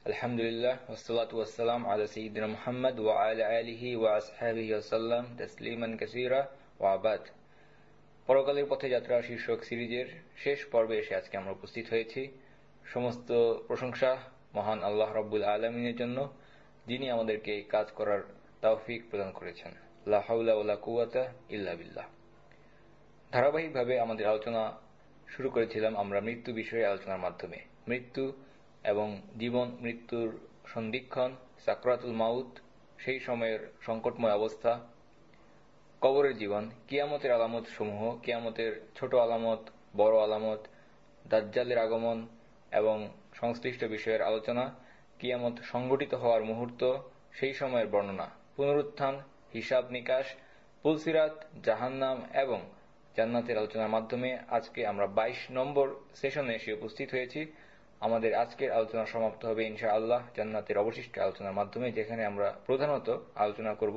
আলহামদুলিল্লাহ ওয়াসসালাতু ওয়াসসালাম আলা সাইয়্যিদিনা মুহাম্মদ ওয়া আলা আলিহি ওয়া আসহাবিহি ওয়াসাল্লাম তাসলিমান কাসীরা ওয়া বাদ। পরকালের পথে যাত্রা শীর্ষক সিরিজের শেষ পর্বে এসে আজকে আমরা উপস্থিত হয়েছি। সমস্ত প্রশংসা মহান আল্লাহ রাব্বুল আলামিনের জন্য, যিনি আমাদেরকে কাজ করার তৌফিক প্রদান করেছেন। লা হাওলা ওয়ালা কুওয়াতা ইল্লা বিল্লাহ। ধারাবাহিকভাবে আমাদের আলোচনা শুরু করেছিলাম আমরা মৃত্যু বিষয়ে আলোচনার মাধ্যমে। মৃত্যু এবং জীবন মৃত্যুর সন্ধিক্ষণ, সাকরাতুল মাউত, সেই সময়ের সংকটময় অবস্থা, কবরের জীবন, কিয়ামতের আলামত সমূহ, কিয়ামতের ছোট আলামত, বড় আলামত, দাজ্জালের আগমন এবং সংশ্লিষ্ট বিষয়ের আলোচনা, কিয়ামত সংঘটিত হওয়ার মুহূর্ত, সেই সময়ের বর্ণনা, পুনরুত্থান, হিসাব নিকাশ, পুলসিরাত, জাহান্নাম এবং জান্নাতের আলোচনার মাধ্যমে আজকে আমরা 22 নম্বর সেশনে এসে উপস্থিত হয়েছি। আমাদের আজকের আলোচনা সমাপ্ত হবে ইনশাআল্লাহ জান্নাতের অবশিষ্ট আলোচনার মাধ্যমে, যেখানে আমরা প্রধানত আলোচনা করব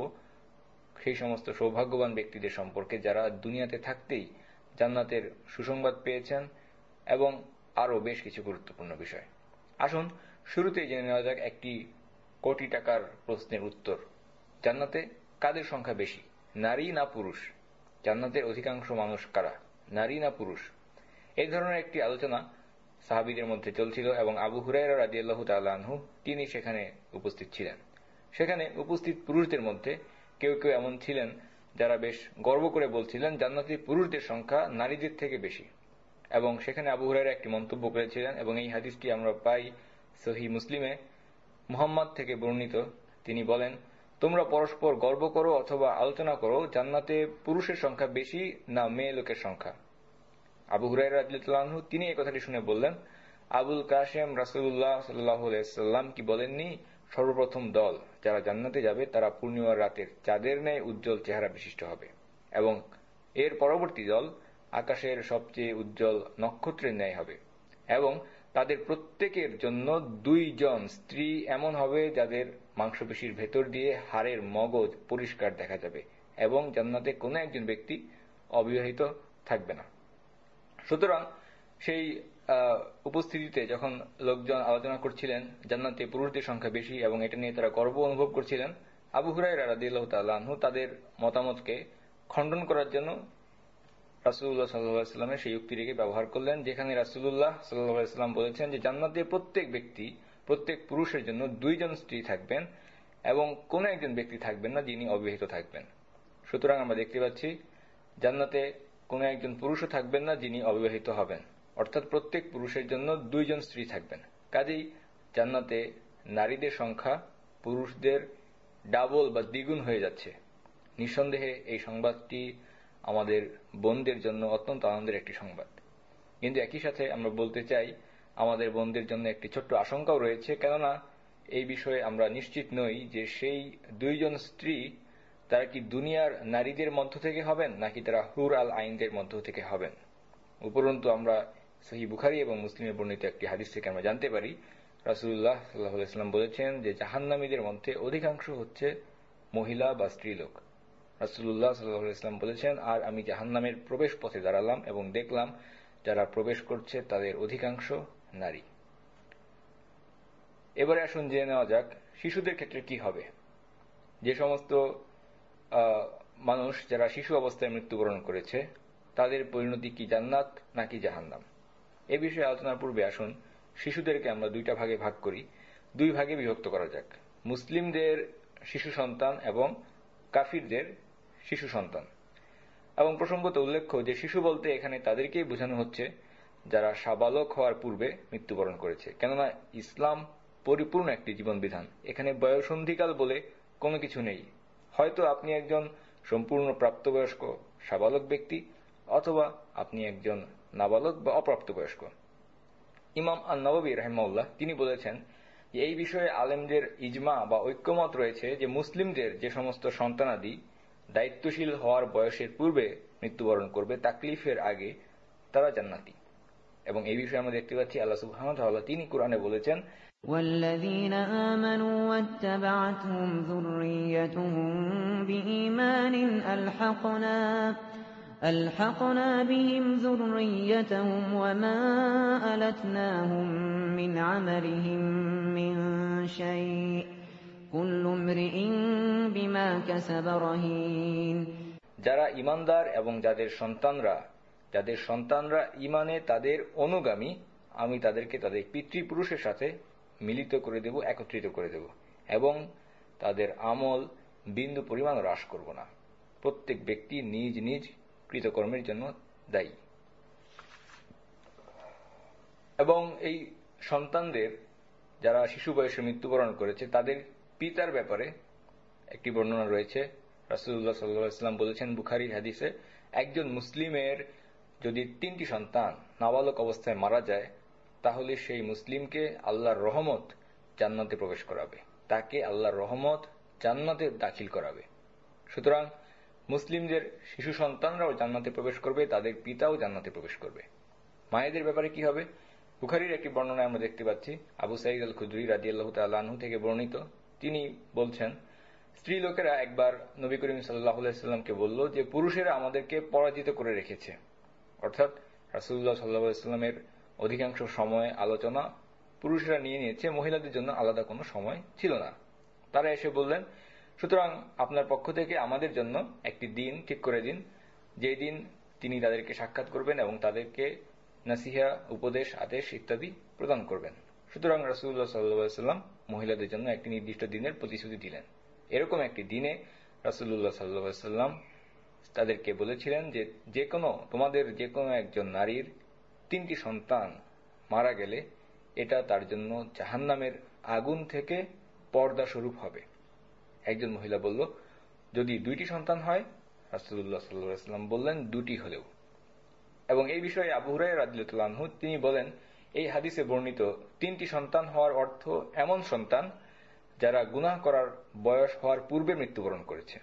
সেই সমস্ত সৌভাগ্যবান ব্যক্তিদের সম্পর্কে যারা দুনিয়াতে থাকতেই জান্নাতের সুসংবাদ পেয়েছেন এবং আরও বেশ কিছু গুরুত্বপূর্ণ বিষয়। আসুন শুরুতেই জেনে নেওয়া যাক একটি কোটি টাকার প্রশ্নের উত্তর। জান্নাতে কাদের সংখ্যা বেশি, নারী না পুরুষ? জান্নাতের অধিকাংশ মানুষ কারা, নারী না পুরুষ? এই ধরনের একটি আলোচনা সাহাবীদের মধ্যে চলছিল এবং আবু হুরায়রা রাদিয়াল্লাহু তাআলা আনহু তিনি সেখানে উপস্থিত ছিলেন। সেখানে উপস্থিত পুরুষদের মধ্যে কেউ কেউ এমন ছিলেন যারা বেশ গর্ব করে বলছিলেন জান্নাতে পুরুষদের সংখ্যা নারীদের থেকে বেশি। এবং সেখানে আবু হুরায়রা একটি মন্তব্য করেছিলেন এবং এই হাদিসটি আমরা পাই সহিহ মুসলিমে। মুহাম্মদ থেকে বর্ণিত, তিনি বলেন, তোমরা পরস্পর গর্ব করো অথবা আলোচনা করো জান্নাতে পুরুষের সংখ্যা বেশি না মেয়ে লোকের সংখ্যা। আবু হুরায়রা রাদিয়াল্লাহু আনহু তিনি এই কথাটি শুনে বললেন, আবুল কাসেম, রাসূলুল্লাহ সাল্লাল্লাহু আলাইহি ওয়াসাল্লাম কি বলেননি, সর্বপ্রথম দল যারা জান্নাতে যাবে তারা পূর্ণিমার রাতের চাঁদের ন্যায় উজ্জ্বল চেহারা বিশিষ্ট হবে এবং এর পরবর্তী দল আকাশের সবচেয়ে উজ্জ্বল নক্ষত্রের ন্যায় হবে এবং তাদের প্রত্যেকের জন্য 2 জন স্ত্রী এমন হবে যাদের মাংসপেশির ভেতর দিয়ে হাড়ের মগজ পরিষ্কার দেখা যাবে এবং জান্নাতে কোনো একজন ব্যক্তি অবিবাহিত থাকবে না। সুতরাং সেই উপস্থিতিতে যখন লোকজন আলোচনা করছিলেন জান্নাতে পুরুষদের সংখ্যা বেশি এবং এটা নিয়ে তারা গর্ব অনুভব করছিলেন, আবু হুরায়রা রাদিয়াল্লাহু তাআলা আনহু তাদের মতামতকে খণ্ডন করার জন্য রাসূলুল্লাহ সাল্লাল্লাহু আলাইহি ওয়াসাল্লামের সেই উক্তিটিকে ব্যবহার করলেন, যেখানে রাসূলুল্লাহ সাল্লাল্লাহু আলাইহি ওয়াসাল্লাম বলেছেন যে জান্নাতে প্রত্যেক ব্যক্তি, প্রত্যেক পুরুষের জন্য 2 জন স্ত্রী থাকবেন এবং কোন একজন ব্যক্তি থাকবেন না যিনি অবিবাহিত থাকবেন। সুতরাং আমরা দেখতে পাচ্ছি জান্নাতে কোন একজন পুরুষও থাকবেন না যিনি অবিবাহিত হবেন, অর্থাৎ প্রত্যেক পুরুষের জন্য 2 জন স্ত্রী থাকবেন। কাজেই জান্নাতে নারীদের সংখ্যা পুরুষদের ডাবল বা দ্বিগুণ হয়ে যাচ্ছে। নিঃসন্দেহে এই সংবাদটি আমাদের বোনদের জন্য অত্যন্ত আনন্দের একটি সংবাদ। কিন্তু একই সাথে আমরা বলতে চাই আমাদের বোনদের জন্য একটি ছোট্ট আশঙ্কাও রয়েছে, কেননা এই বিষয়ে আমরা নিশ্চিত নই যে সেই 2 জন স্ত্রী তারা কি দুনিয়ার নারীদের মধ্য থেকে হবেন নাকি তারা হুর আল আইনদের মধ্য থেকে হবেন। উপরন্তু আমরা সহিহ বুখারী এবং মুসলিমে বর্ণিত একটি হাদিস থেকে আমরা জানতে পারি রাসূলুল্লাহ সাল্লাল্লাহু আলাইহি ওয়াসাল্লাম বলেছেন যে জাহান্নামীদের মধ্যে অধিকাংশ হচ্ছে মহিলা বা স্ত্রীলোক। রাসূলুল্লাহ সাল্লাল্লাহু আলাইহি ওয়াসাল্লাম বলেছেন, আর আমি জাহান্নামের প্রবেশ পথে দাঁড়ালাম এবং দেখলাম যারা প্রবেশ করছে তাদের অধিকাংশ নারী। এবারে আসুন জেনে নেওয়া যাক শিশুদের ক্ষেত্রে কি হবে। যে সমস্ত মানুষ যারা শিশু অবস্থায় মৃত্যুবরণ করেছে তাদের পরিণতি কি জান্নাত নাকি জাহান্নাম, এ বিষয়ে আলোচনার পূর্বে আসুন শিশুদেরকে আমরা 2টা ভাগে ভাগ করি, 2 ভাগে বিভক্ত করা যাক, মুসলিমদের শিশু সন্তান এবং কাফিরদের শিশু সন্তান। এবং প্রসঙ্গত উল্লেখ্য যে শিশু বলতে এখানে তাদেরকেই বোঝানো হচ্ছে যারা সাবালক হওয়ার পূর্বে মৃত্যুবরণ করেছে, কেননা ইসলাম পরিপূর্ণ একটি জীবন বিধান। এখানে বয়ঃসন্ধিকাল বলে কোনো কিছু নেই। হয়তো আপনি একজন সম্পূর্ণ প্রাপ্তবয়স্ক সাবালক ব্যক্তি অথবা আপনি একজন নাবালক বা অপ্রাপ্তবয়স্ক। ইমাম আন-নববী রাহিমাহুল্লাহ তিনি বলেছেন যে এই বিষয়ে আলেমদের ইজমা বা ঐক্যমত রয়েছে যে মুসলিমদের যে সমস্ত সন্তানাদি দায়িত্বশীল হওয়ার বয়সের পূর্বে মৃত্যুবরণ করবে, তাকলিফের আগে, তারা জান্নাতি। এবং এই বিষয়ে আমরা দেখতে পাচ্ছি আল্লাহ সুবহানাহু ওয়া তাআলা তিনি কোরআনে বলেছেন, والذين آمنوا واتبعتهم ذريتهم بإيمان ألحقنا بهم ذريتهم وما ألتناهم من عملهم من كسب رهين যারা ঈমানদার এবং যাদের সন্তানরা ঈমানে তাদের অনুগামী, আমি তাদেরকে তাদের পিতৃপুরুষের সাথে মিলিত করে দেব, একত্রিত করে দেব, এবং তাদের আমল বিন্দু পরিমাণ হ্রাস করব না। প্রত্যেক ব্যক্তি নিজ নিজ কৃতকর্মের জন্য দায়ী। এবং এই সন্তানদের যারা শিশু বয়সে মৃত্যুবরণ করেছে তাদের পিতার ব্যাপারে একটি বর্ণনা রয়েছে। রাসূলুল্লাহ সাল্লাল্লাহু আলাইহি ওয়াসাল্লাম বলেছেন বুখারীর হাদিসে, একজন মুসলিমের যদি 3টি সন্তান নাবালক অবস্থায় মারা যায় তাহলে সেই মুসলিমকে আল্লাহর রহমত জান্নাতে প্রবেশ করাবে, তাকে আল্লাহর রহমত জান্নাতে দাখিল করাবে। সুতরাং মুসলিমদের শিশু সন্তানরাও জান্নাতে প্রবেশ করবে, তাদের পিতাও জান্নাতে প্রবেশ করবে। মায়েদের ব্যাপারে কি হবে? বুখারীর একটি বর্ণনায় আমরা দেখতে পাচ্ছি, আবু সাঈদ আল খুদরি রাদিয়াল্লাহু তাআলা আনহু থেকে বর্ণিত, তিনি বলছেন, স্ত্রী লোকেরা একবার নবী করিম সাল্লাল্লাহু আলাইহি ওয়াসাল্লামকে বলল যে পুরুষেরা আমাদেরকে পরাজিত করে রেখেছে। অর্থাৎ রাসূলুল্লাহ সাল্লাল্লাহু আলাইহি ওয়াসাল্লামের অধিকাংশ সময় আলোচনা পুরুষেরা নিয়ে নিয়েছে, মহিলাদের জন্য আলাদা কোনো সময় ছিল না। তারা এসে বললেন, সুতরাং আপনার পক্ষ থেকে আমাদের জন্য একটি দিন ঠিক করে দিন, যে দিন তিনি তাদেরকে সাক্ষাৎ করবেন এবং তাদেরকে নাসিহা, উপদেশ, আদেশ ইত্যাদি প্রদান করবেন। সুতরাং রাসূলুল্লাহ সাল্লাল্লাহু আলাইহি ওয়াসাল্লাম মহিলাদের জন্য একটি নির্দিষ্ট দিনের প্রতিশ্রুতি দিলেন। এরকম একটি দিনে রাসূলুল্লাহ সাল্লাল্লাহু আলাইহি ওয়াসাল্লাম তাদেরকে বলেছিলেন যে তোমাদের যে কোনো একজন নারীর 3টি সন্তান মারা গেলে এটা তার জন্য জাহান্নামের আগুন থেকে পর্দা স্বরূপ হবে। একজন মহিলা বলল, যদি 2টি সন্তান হয়? রাসূলুল্লাহ সাল্লাল্লাহু আলাইহি ওয়াসাল্লাম বললেন, 2টি হলেও। এবং এই বিষয়ে আবু হুরায়রা রাদিয়াল্লাহু আনহু তিনি বলেন, এই হাদিসে বর্ণিত 3টি সন্তান হওয়ার অর্থ এমন সন্তান যারা গুনাহ করার বয়স হওয়ার পূর্বে মৃত্যুবরণ করেছে।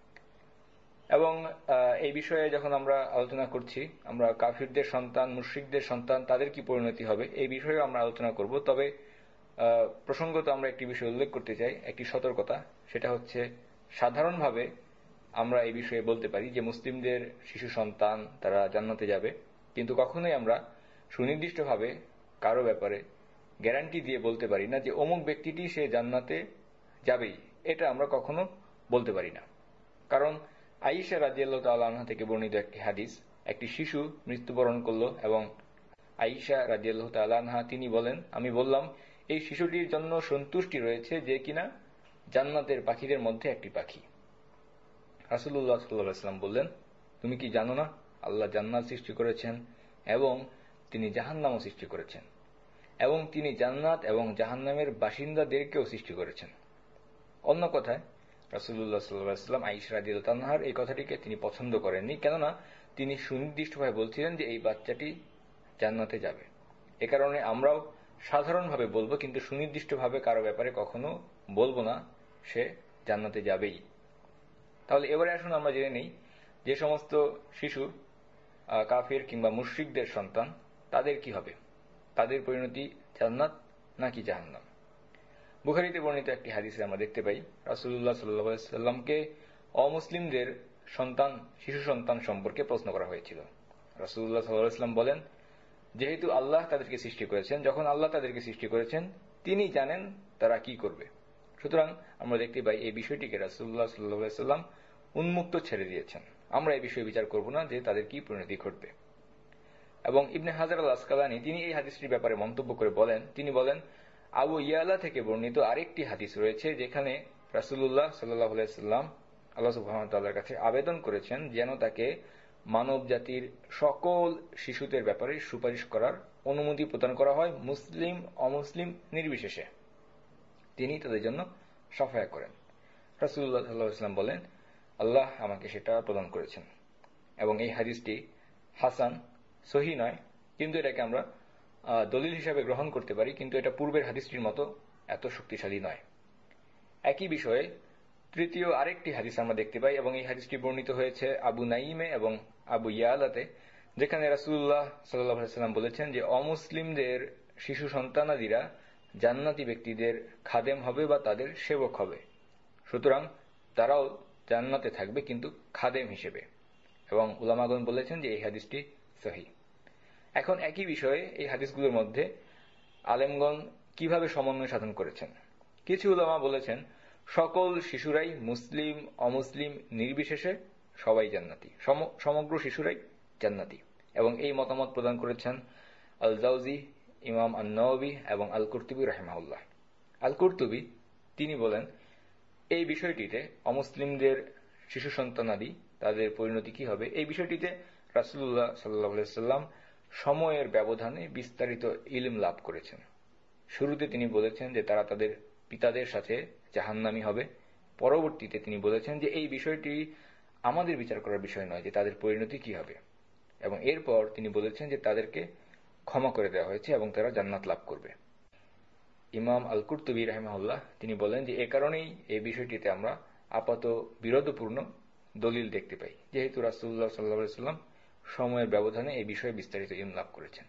এবং এই বিষয়ে যখন আমরা আলোচনা করছি, আমরা কাফিরদের সন্তান, মুশরিকদের সন্তান, তাদের কি পরিণতি হবে এই বিষয়ে আমরা আলোচনা করব। তবে প্রসঙ্গত আমরা একটি বিষয় উল্লেখ করতে চাই, একটি সতর্কতা, সেটা হচ্ছে সাধারণভাবে আমরা এই বিষয়ে বলতে পারি যে মুসলিমদের শিশু সন্তান তারা জান্নাতে যাবে, কিন্তু কখনোই আমরা সুনির্দিষ্টভাবে কারো ব্যাপারে গ্যারান্টি দিয়ে বলতে পারি না যে অমুক ব্যক্তিটি সে জান্নাতে যাবেই, এটা আমরা কখনো বলতে পারি না। কারণ আয়েশা রাদিয়াল্লাহু তাআলা আনহা থেকে বর্ণিত একটি হাদিস, একটি শিশু মৃত্যুবরণ করল এবং আয়েশা রাদিয়াল্লাহু তাআলা আনহা তিনি বলেন, আমি বললাম এই শিশুটির জন্য সন্তুষ্টি রয়েছে যে কিনা জান্নাতের পাখিদের মধ্যে একটি পাখি। রাসূলুল্লাহ সাল্লাল্লাহু আলাইহি ওয়াসাল্লাম বললেন, তুমি কি জানো না আল্লাহ জান্নাত সৃষ্টি করেছেন এবং তিনি জাহান্নামও সৃষ্টি করেছেন, এবং তিনি জান্নাত এবং জাহান্নামের বাসিন্দাদেরকেও সৃষ্টি করেছেন। অন্য কথায় রাসূলুল্লাহ সাল্লাল্লাহু আলাইহি ওয়াসাল্লাম আয়েশা রাদিয়াল্লাহু আনহার এই কথাটিকে তিনি পছন্দ করেননি, কেননা তিনি সুনির্দিষ্টভাবে বলছিলেন যে এই বাচ্চাটি জান্নাতে যাবে। এ কারণে আমরাও সাধারণভাবে বলবো, কিন্তু সুনির্দিষ্টভাবে কারো ব্যাপারে কখনো বলবো না সে জান্নাতে যাবেই। তাহলে এবারে আসুন আমরা জেনে নেই যে সমস্ত শিশু কাফির কিংবা মুশরিকদের সন্তান তাদের কি হবে, তাদের পরিণতি জান্নাত নাকি জাহান্নাম। বুখারীতে বর্ণিত একটি হাদিসে আমরা দেখতে পাই রাসূলুল্লাহ সাল্লাল্লাহু আলাইহি ওয়াসাল্লামকে অমুসলিমদের সন্তান, শিশু সন্তান সম্পর্কে প্রশ্ন করা হয়েছিল। রাসূলুল্লাহ সাল্লাল্লাহু আলাইহি ওয়াসাল্লাম বলেন, যেহেতু আল্লাহ তাদেরকে সৃষ্টি করেছেন, যখন আল্লাহ তাদেরকে সৃষ্টি করেছেন তিনি জানেন তারা কি করবে। সুতরাং আমরা দেখতে পাই এই বিষয়টিকে রাসূলুল্লাহ সাল্লাল্লাহু আলাইহি ওয়াসাল্লাম উন্মুক্ত ছেড়ে দিয়েছেন। আমরা এই বিষয়ে বিচার করব না যে তাদের কি পরিণতি ঘটবে। এবং ইবনে হাজার আল আসকালানী তিনি এই হাদিসটির ব্যাপারে মন্তব্য করে বলেন, তিনি বলেন, আবু ইয়ালা থেকে বর্ণিত আরেকটি হাদিস রয়েছে যেখানে রাসূলুল্লাহ সাল্লাল্লাহু আলাইহি ওয়াসাল্লাম আল্লাহ সুবহানাহু ওয়া তাআলার কাছে আবেদন করেছেন যেন তাকে মানব জাতির সকল শিশুদের ব্যাপারে সুপারিশ করার অনুমতি প্রদান করা হয়, মুসলিম অমুসলিম নির্বিশেষে। তিনি তাদের জন্য সাফায়া করেন। রাসূলুল্লাহ সাল্লাল্লাহু আলাইহি ওয়াসাল্লাম বলেন, আল্লাহ আমাকে সেটা প্রদান করেছেন। এবং এই হাদিসটি হাসান, সহিহ নয়, কিন্তু এটাকে আমরা দলিল হিসাবে গ্রহণ করতে পারি, কিন্তু এটা পূর্বের হাদিসটির মতো এত শক্তিশালী নয়। একই বিষয়ে তৃতীয় আরেকটি হাদিস আমরা দেখতে পাই, এবং এই হাদিসটি বর্ণিত হয়েছে আবু নাইমে এবং আবু ইয়ালাতে, যেখানে রাসূলুল্লাহ সাল্লাল্লাহু আলাইহি ওয়াসাল্লাম বলেছেন যে অমুসলিমদের শিশু সন্তানাদিরা জান্নাতি ব্যক্তিদের খাদেম হবে বা তাদের সেবক হবে। সুতরাং তারাও জান্নাতে থাকবে কিন্তু খাদেম হিসেবে। এবং উলামাগণ বলেছেন যে এই হাদিসটি সহিহ। এখন একই বিষয়ে এই হাদিসগুলোর মধ্যে আলেমগণ কিভাবে সমন্বয় সাধন করেছেন। কিছু উলামা বলেছেন সকল শিশুরাই মুসলিম অমুসলিম নির্বিশেষে সবাই জান্নাতি, সমগ্র শিশুরাই জান্নাতি। এবং এই মতামত প্রদান করেছেন আল জাওজি, ইমাম আন-নওয়াবী এবং আল কুরতুবী রাহিমাহুল্লাহ। আল কুরতুবী তিনি বলেন, এই বিষয়টিতে অমুসলিমদের শিশু সন্তানাদি তাদের পরিণতি কি হবে, এই বিষয়টিতে রাসূলুল্লাহ সাল্লাল্লাহু আলাইহি ওয়াসাল্লাম সময়ের ব্যবধানে বিস্তারিত ইলম লাভ করেছেন। শুরুতে তিনি বলেছেন যে তারা তাদের পিতাদের সাথে জাহান্নামী হবে। পরবর্তীতে তিনি বলেছেন যে এই বিষয়টি আমাদের বিচার করার বিষয় নয় যে তাদের পরিণতি কি হবে, এবং এরপর তিনি বলেছেন যে তাদেরকে ক্ষমা করে দেওয়া হয়েছে এবং তারা জান্নাত লাভ করবে। ইমাম আল কুরতুবী রাহিমাহুল্লাহ তিনি বলেন যে এ কারণেই এই বিষয়টিতে আমরা আপাত বিরোধপূর্ণ দলিল দেখতে পাই, যেহেতু রাসূলুল্লাহ সাল্লাল্লাহু আলাইহি ওয়াসাল্লাম সময়ের ব্যবধানে এই বিষয়ে বিস্তারিত ইলম লাভ করেছেন।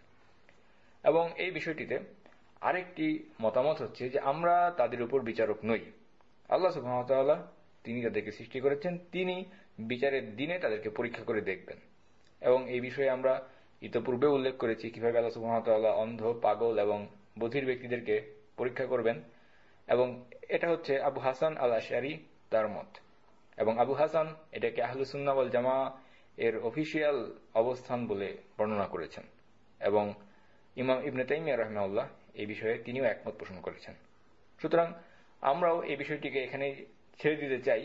এবং এই বিষয়টিতে আরেকটি মতামত হচ্ছে যে আমরা তাদের উপর বিচারক নই। আল্লাহ সুবহানাহু ওয়া তাআলা তিনি তাদেরকে সৃষ্টি করেছেন, তিনি বিচারের দিনে তাদেরকে পরীক্ষা করে দেখবেন। এবং এই বিষয়ে আমরা ইতপূর্বে উল্লেখ করেছি কিভাবে আল্লাহ সুবহানাহু ওয়া তাআলা অন্ধ, পাগল এবং বধির ব্যক্তিদেরকে পরীক্ষা করবেন। এবং এটা হচ্ছে আবু হাসান আল আশআরী তার মত, এবং আবু হাসান এটাকে আহলুস সুন্নাহ ওয়াল জামাআহ এর অফিসিয়াল অবস্থান বলে বর্ণনা করেছেন। এবং ইমাম ইবনে তাইমিয়া রাহিমাহুল্লাহ এই বিষয়ে তিনিও একমত পোষণ করেছেন। সুতরাং আমরাও এই বিষয়টিকে এখানে ছেড়ে দিতে চাই।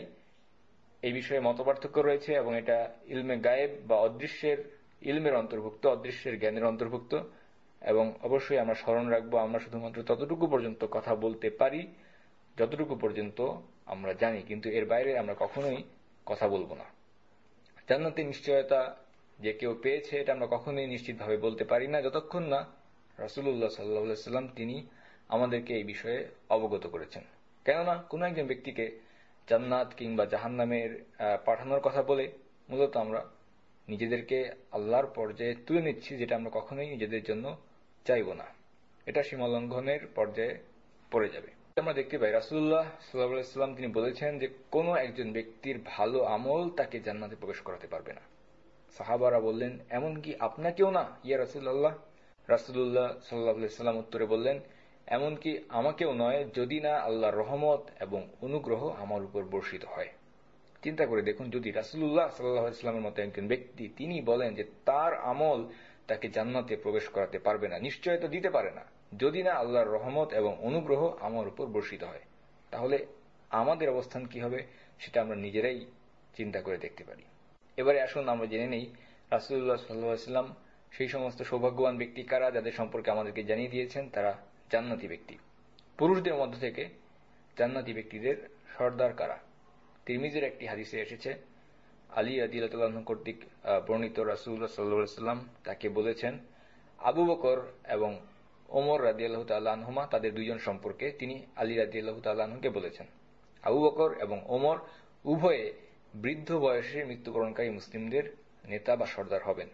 এই বিষয়ে মতপার্থক্য রয়েছে এবং এটা ইলমে গায়েব বা অদৃশ্যের ইলমের অন্তর্ভুক্ত, অদৃশ্যের জ্ঞানের অন্তর্ভুক্ত। এবং অবশ্যই আমরা স্মরণ রাখবো, আমরা শুধুমাত্র ততটুকু পর্যন্ত কথা বলতে পারি যতটুকু পর্যন্ত আমরা জানি, কিন্তু এর বাইরে আমরা কখনোই কথা বলবো না। জান্নাতের নিশ্চয়তা যে কেউ পেয়েছে এটা আমরা কখনোই নিশ্চিতভাবে বলতে পারি না যতক্ষণ না রাসূলুল্লাহ সাল্লাল্লাহু আলাইহি ওয়াসাল্লাম তিনি আমাদেরকে এই বিষয়ে অবগত করেছেন। কেননা কোন একজন ব্যক্তিকে জান্নাত কিংবা জাহান্নামের পাঠানোর কথা বলে মূলত আমরা নিজেদেরকে আল্লাহর পর্যায়ে তুলে নিচ্ছি, যেটা আমরা কখনোই নিজেদের জন্য চাইব না। এটা সীমালঙ্ঘনের পর্যায়ে পড়ে যাবে। আমরা দেখতে পাই রাসূলুল্লাহ সাল্লাল্লাহু আলাইহি ওয়াসাল্লাম তিনি বলেছেন যে কোন একজন ব্যক্তির ভালো আমল তাকে জান্নাতে প্রবেশ করাতে পারবে না। সাহাবারা বললেন, এমন কি আপনাকেও না ইয়া রাসূলুল্লাহ? রাসূলুল্লাহ সাল্লাল্লাহু আলাইহি ওয়াসাল্লাম উত্তরে বললেন, এমন কি আমাকেও নয়, যদি না আল্লাহর রহমত এবং অনুগ্রহ আমার উপর বর্ষিত হয়। চিন্তা করে দেখুন, যদি রাসূলুল্লাহ সাল্লাল্লাহু আলাইহি ওয়াসাল্লামের মতো একজন ব্যক্তি তিনি বলেন যে তার আমল তাকে জান্নাতে প্রবেশ করাতে পারবে না, নিশ্চয়তা দিতে পারে না, যদি না আল্লাহর রহমত এবং অনুগ্রহ আমার উপর বর্ষিত হয়, তাহলে আমাদের অবস্থান কি হবে সেটা আমরা নিজেরাই চিন্তা করে দেখতে পারি। এবারে আসুন আমরা জেনে নেই রাসূলুল্লাহ সাল্লাল্লাহু আলাইহি ওয়াসাল্লাম সেই সমস্ত সৌভাগ্যবান ব্যক্তি কারা যাদের সম্পর্কে আমাদেরকে জানিয়ে দিয়েছেন তারা জান্নাতি ব্যক্তি। পুরুষদের মধ্য থেকে জান্নাতি ব্যক্তিদের সর্দার কারা? তিরমিজির একটি হাদিসে এসেছে, আলী রাদিয়াল্লাহু আনহু কর্তৃক বর্ণিত, রাসূলুল্লাহ সাল্লাল্লাহু আলাইহি ওয়াসাল্লাম তাকে বলেছেন আবু বকর এবং ওমর রাদিয়াল্লাহু তাআলা আনহুমা তাদের দুইজন সম্পর্কে তিনি আলী রাদিয়াল্লাহু তাআলা আনহুকে বলেছেন, আবু বকর এবং ওমর উভয়ে বৃদ্ধ বয়সে মৃত্যুবরণকারী মুসলিমদের নেতা বা সর্দার হবেন।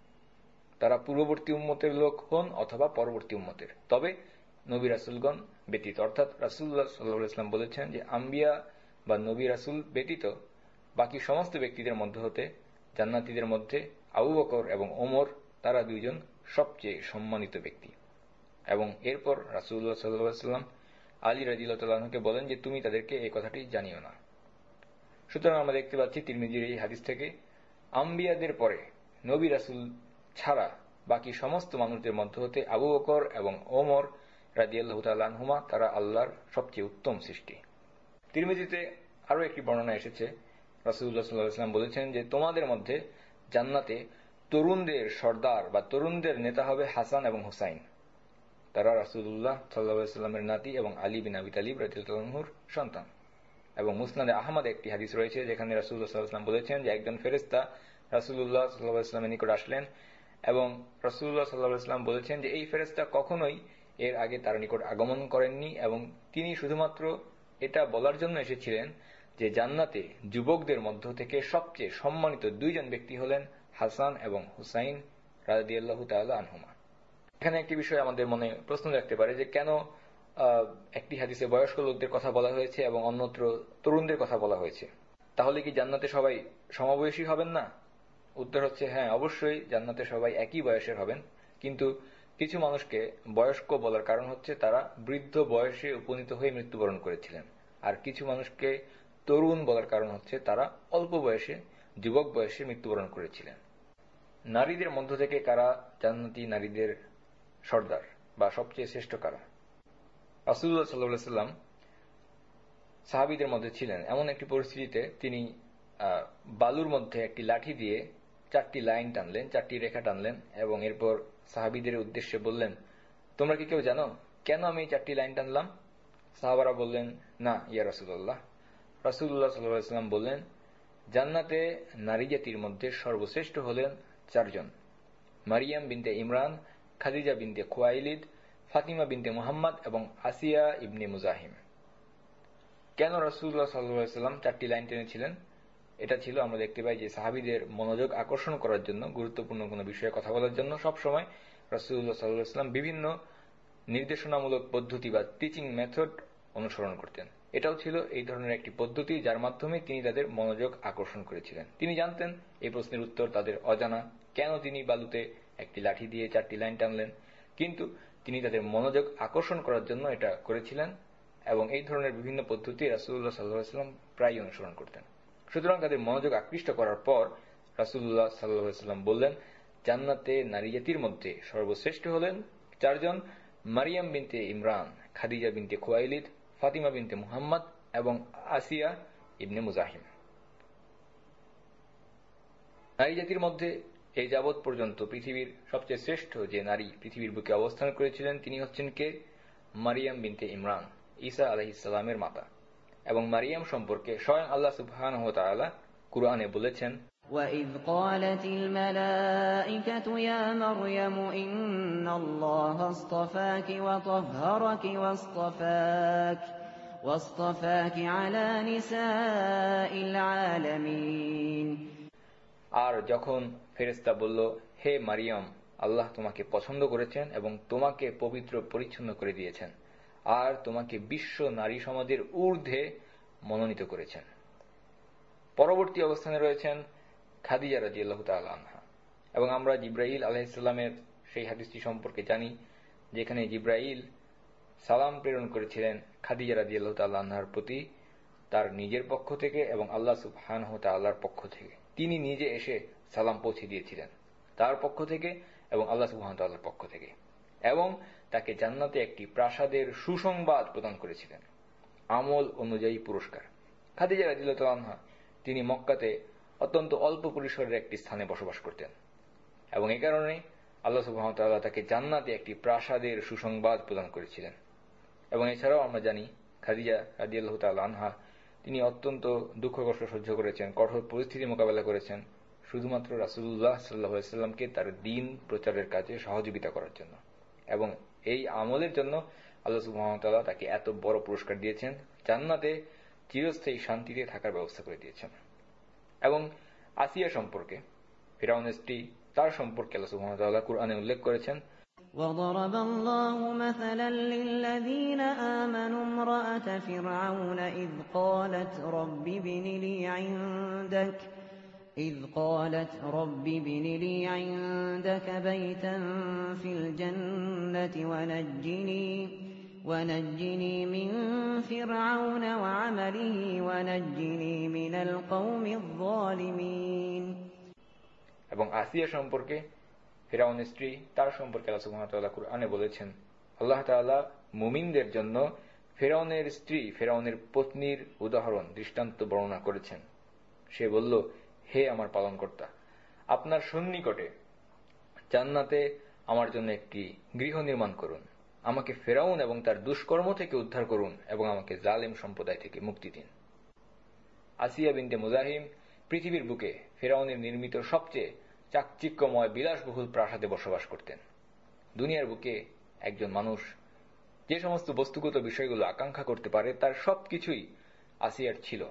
তারা পূর্ববর্তী উম্মতের লোক হন অথবা পরবর্তী উম্মতের, তবে নবী রাসূলগণ ব্যতীত। অর্থাৎ রাসূলুল্লাহ সাল্লাল্লাহু আলাইহি ওয়াসাল্লাম বলেছেন যে আম্বিয়া বা নবী রাসূল ব্যতীত বাকি সমস্ত ব্যক্তিদের মধ্যে হতে জান্নাতীদের মধ্যে আবু বকর এবং ওমর তারা দুইজন সবচেয়ে সম্মানিত ব্যক্তি। এবং এরপর রাসূলুল্লাহ সাল্লাল্লাহু আলাইহি ওয়াসাল্লাম আলী রাদিয়াল্লাহু তাআলা আনহুকে বলেন যে তুমি তাদেরকে এই কথাটি জানিও না। সুতরাং আমরা দেখতে পাচ্ছি তিরমিজির এই হাদিস থেকে আম্বিয়াদের পরে নবী রাসূল ছাড়া বাকি সমস্ত মানুষদের মধ্যে হতে আবু বকর এবং ওমর রাদিয়াল্লাহু তাআলা আনহুমা তারা আল্লাহর সবচেয়ে উত্তম সৃষ্টি। তিরমিজিতে আরো একটি বর্ণনা এসেছে, রাসূলুল্লাহ সাল্লাল্লাহু আলাইহি ওয়াসাল্লাম বলেছেন যে তোমাদের মধ্যে জান্নাতে তরুণদের সর্দার বা তরুণদের নেতা হবে হাসান এবং হুসাইন। তারা রাসূলুল্লাহ সাল্লাল্লাহু আলাইহি ওয়াসাল্লামের নাতি এবং আলী বিন আবি তালিব রাদিয়াল্লাহু আনহুর সন্তান। এবং মুসনাদে আহমদ একটি হাদিস রয়েছে যেখানে রাসূলুল্লাহ সাল্লাল্লাহু আলাইহি ওয়াসাল্লাম বলেছেন যে একজন ফেরেশতা রাসূলুল্লাহ সাল্লাল্লাহু আলাইহি ওয়াসাল্লামের নিকট আসলেন এবং রাসূলুল্লাহ সাল্লাল্লাহু আলাইহি ওয়াসাল্লাম বলেছেন যে এই ফেরেশতা কখনোই এর আগে তার নিকট আগমন করেননি এবং তিনি শুধুমাত্র এটা বলার জন্য এসেছিলেন যে জান্নাতে যুবকদের মধ্য থেকে সবচেয়ে সম্মানিত দুইজন ব্যক্তি হলেন হাসান এবং হুসাইন রাদিয়াল্লাহু তাআলা আনহুমা। এখানে একটি বিষয় আমাদের মনে প্রশ্ন রাখতে পারে যে কেন একটি হাদিসে বয়স্ক লোকদের কথা বলা হয়েছে এবং অন্যত্র তরুণদের কথা বলা হয়েছে? তাহলে কি জান্নাতে সবাই সমবয়সী হবেন না? উত্তর হচ্ছে হ্যাঁ, অবশ্যই জান্নাতে সবাই একই বয়সের হবেন, কিন্তু কিছু মানুষকে বয়স্ক বলার কারণ হচ্ছে তারা বৃদ্ধ বয়সে উপনীত হয়ে মৃত্যুবরণ করেছিলেন। আর কিছু মানুষকে তরুণ বলার কারণ হচ্ছে তারা অল্প বয়সে, যুবক বয়সে মৃত্যুবরণ করেছিলেন। নারীদের মধ্য থেকে কারা জান্নাতি নারীদের সর্দার বা সবচেয়ে শ্রেষ্ঠ কারা? রাসূলুল্লাহ সাল্লাল্লাহু আলাইহি ওয়াসাল্লাম সাহাবীদের মধ্যে ছিলেন এমন একটি পরিস্থিতিতে তিনি বালুর মধ্যে একটি লাঠি দিয়ে 4টি লাইন টানলেন, 4টি রেখা টানলেন এবং এরপর সাহাবীদের উদ্দেশ্যে বললেন, তোমরা কি কেউ জানো কেন আমি 4টি লাইন টানলাম? সাহাবারা বললেন, না ইয়া রাসূলুল্লাহ। রাসূলুল্লাহ সাল্লাল্লাহু আলাইহি ওয়াসাল্লাম বললেন, জান্নাতে নারী জাতির মধ্যে সর্বশ্রেষ্ঠ হলেন 4 জন, মারিয়াম বিনতে ইমরান, খাদিজা বিনতে খুয়াইলিদ, ফাতিমা বিনতে মুহাম্মদ এবং আসিয়া ইবনে মুজাহিম। কেন রাসূলুল্লাহ সাল্লাল্লাহু আলাইহি ওয়াসাল্লাম 4টি লাইন টেনেছিলেন? এটা ছিল, আমরা দেখতে পাই যে সাহাবীদের মনোযোগ আকর্ষণ করার জন্য, গুরুত্বপূর্ণ কোনো বিষয়ে কথা বলার জন্য সবসময় রাসূলুল্লাহ সাল্লাল্লাহু আলাইহি ওয়াসাল্লাম বিভিন্ন নির্দেশনামূলক পদ্ধতি বা টিচিং মেথড অনুসরণ করতেন। এটাও ছিল এই ধরনের একটি পদ্ধতি যার মাধ্যমে তিনি তাদের মনোযোগ আকর্ষণ করেছিলেন। তিনি জানতেন এই প্রশ্নের উত্তর তাদের অজানা, কেন তিনি বালুতে একটি লাঠি দিয়ে 4টি লাইন টানলেন, কিন্তু তিনি তাদের মনোযোগ আকর্ষণ করার জন্য এটা করেছিলেন এবং এই ধরনের বিভিন্ন পদ্ধতি রাসূলুল্লাহ সাল্লাল্লাহু আলাইহি ওয়াসাল্লাম প্রায় অনুসরণ করতেন। সুতরাং তাদের মনোযোগ আকৃষ্ট করার পর রাসূলুল্লাহ সাল্লাল্লাহু আলাইহি ওয়াসাল্লাম বললেন, জান্নাতে নারী জাতির মধ্যে সর্বশ্রেষ্ঠ হলেন 4 জন, মারিয়াম বিনতে ইমরান, খাদিজা বিনতে খুয়াইলিদ, ফাতিমা বিনতে মুহাম্মদ এবং আসিয়া ইবনে মুজাহিম। নারী জাতির মধ্যে এই যাবৎ পর্যন্ত পৃথিবীর সবচেয়ে শ্রেষ্ঠ যে নারী পৃথিবীর বুকে অবস্থান করেছিলেন তিনি হচ্ছেন কে? মারিয়াম বিনতে ইমরান, ঈসা আলাইহিস সালামের মাতা। এবং মারিয়াম সম্পর্কে স্বয়ং আল্লাহ সুবহানাহু ওয়া তাআলা কুরআনে বলেছেন, وَإِذْ قَالَتِ الْمَلَائِكَةُ يَا مَرْيَمُ إِنَّ اللَّهَ اصْطَفَاكِ وَطَهَّرَكِ وَاصْطَفَاكِ عَلَى نِسَاءِ الْعَالَمِينَ। আর যখন ফেরেশতা বলল, হে মারিয়াম, আল্লাহ তোমাকে পছন্দ করেছেন এবং তোমাকে পবিত্র পরিচ্ছন্ন করে দিয়েছেন আর তোমাকে বিশ্ব নারী সমাজের ঊর্ধ্বে মনোনীত করেছেন। পরবর্তী অবস্থানে রয়েছেন খাদিজা রাদিয়াল্লাহু তাআলা আনহা। এবং আমরা জিবরাইল আলাইহিস সালামের সেই হাদিসটি সম্পর্কে জানি যেখানে জিবরাইল সালাম প্রেরণ করেছিলেন খাদিজা রাদিয়াল্লাহু তাআলা আনহার প্রতি তার নিজের পক্ষ থেকে এবং আল্লাহ সুবহানাহু ওয়া তাআলার পক্ষ থেকে। তিনি নিজে এসে সালাম পৌঁছে দিয়েছিলেন তার পক্ষ থেকে এবং আল্লাহ সুবহানাহু ওয়া তাআলার পক্ষ থেকে, এবং তাকে জান্নাতে একটি প্রাসাদের সুসংবাদ প্রদান করেছিলেন, আমল অনুযায়ী পুরস্কার। খাদিজা রাদিয়াল্লাহু তাআলা আনহা তিনি মক্কাতে অত্যন্ত অল্প পরিসরের একটি স্থানে বসবাস করতেন এবং এই কারণে আল্লাহ সুবহানাহু ওয়া তাআলা তাকে জান্নাতে একটি প্রাসাদের সুসংবাদ প্রদান করেছিলেন। এবং এছাড়াও আমরা জানি খাদিজা রাদিয়াল্লাহু তাআলা আনহা তিনি অত্যন্ত দুঃখ কষ্ট সহ্য করেছেন, কঠোর পরিস্থিতি মোকাবেলা করেছেন শুধুমাত্র রাসূলুল্লাহ সাল্লাল্লাহু আলাইহি ওয়াসাল্লামকে তার দ্বীন প্রচারের কাজে সহযোগিতা করার জন্য, এবং এই আমলের জন্য আল্লাহ সুবহানাহু ওয়া তাআলা তাকে এত বড় পুরস্কার দিয়েছেন, জান্নাতে চিরস্থায়ী শান্তিতে থাকার ব্যবস্থা করে দিয়েছেন। এবং আসিয়া সম্পর্কে, ফিরআউনের স্ত্রী, তার সম্পর্কে আল্লাহ সুবহানাহু ওয়া তাআলা কুরআনে উল্লেখ করেছেন, وَضَرَبَ اللَّهُ مَثَلًا لِّلَّذِينَ آمَنُوا امْرَأَتَ فِرْعَوْنَ إِذْ قَالَتْ رَبِّ ابْنِ لِي عِندَكَ بَيْتًا فِي الْجَنَّةِ وَنَجِّنِي مِن فِرْعَوْنَ وَعَمَلِهِ وَنَجِّنِي مِنَ الْقَوْمِ الظَّالِمِينَ। এবং আসিয়া সম্পর্কে, ফিরআউনের স্ত্রী, তার সম্পর্কে আল্লাহ সুবহানাহু ওয়া তাআলা কুরআনে বলেছেন, আল্লাহ তাআলা মুমিনদের জন্য ফিরআউনের স্ত্রী, ফিরআউনের পত্নীর উদাহরণ, দৃষ্টান্ত বর্ণনা করেছেন। সে বলল, হে আমার পালনকর্তা, আপনার সন্নিকটে জান্নাতে আমার জন্য একটি গৃহ নির্মাণ করুন, আমাকে ফিরআউন এবং তার দুষ্কর্ম থেকে উদ্ধার করুন এবং আমাকে জালেম সম্প্রদায় থেকে মুক্তি দিন। আসিয়া বিনতে মুজাহিম পৃথিবীর বুকে ফিরআউনের নির্মিত সবচেয়ে চাকচিক্যময় বিলাসবহুল প্রাসাদে বসবাস করতেন। দুনিয়ার বুকে একজন মানুষ যে সমস্ত বস্তুগত বিষয়গুলো আকাঙ্ক্ষা করতে পারে তার সবকিছুই আসিয়ার ছিল,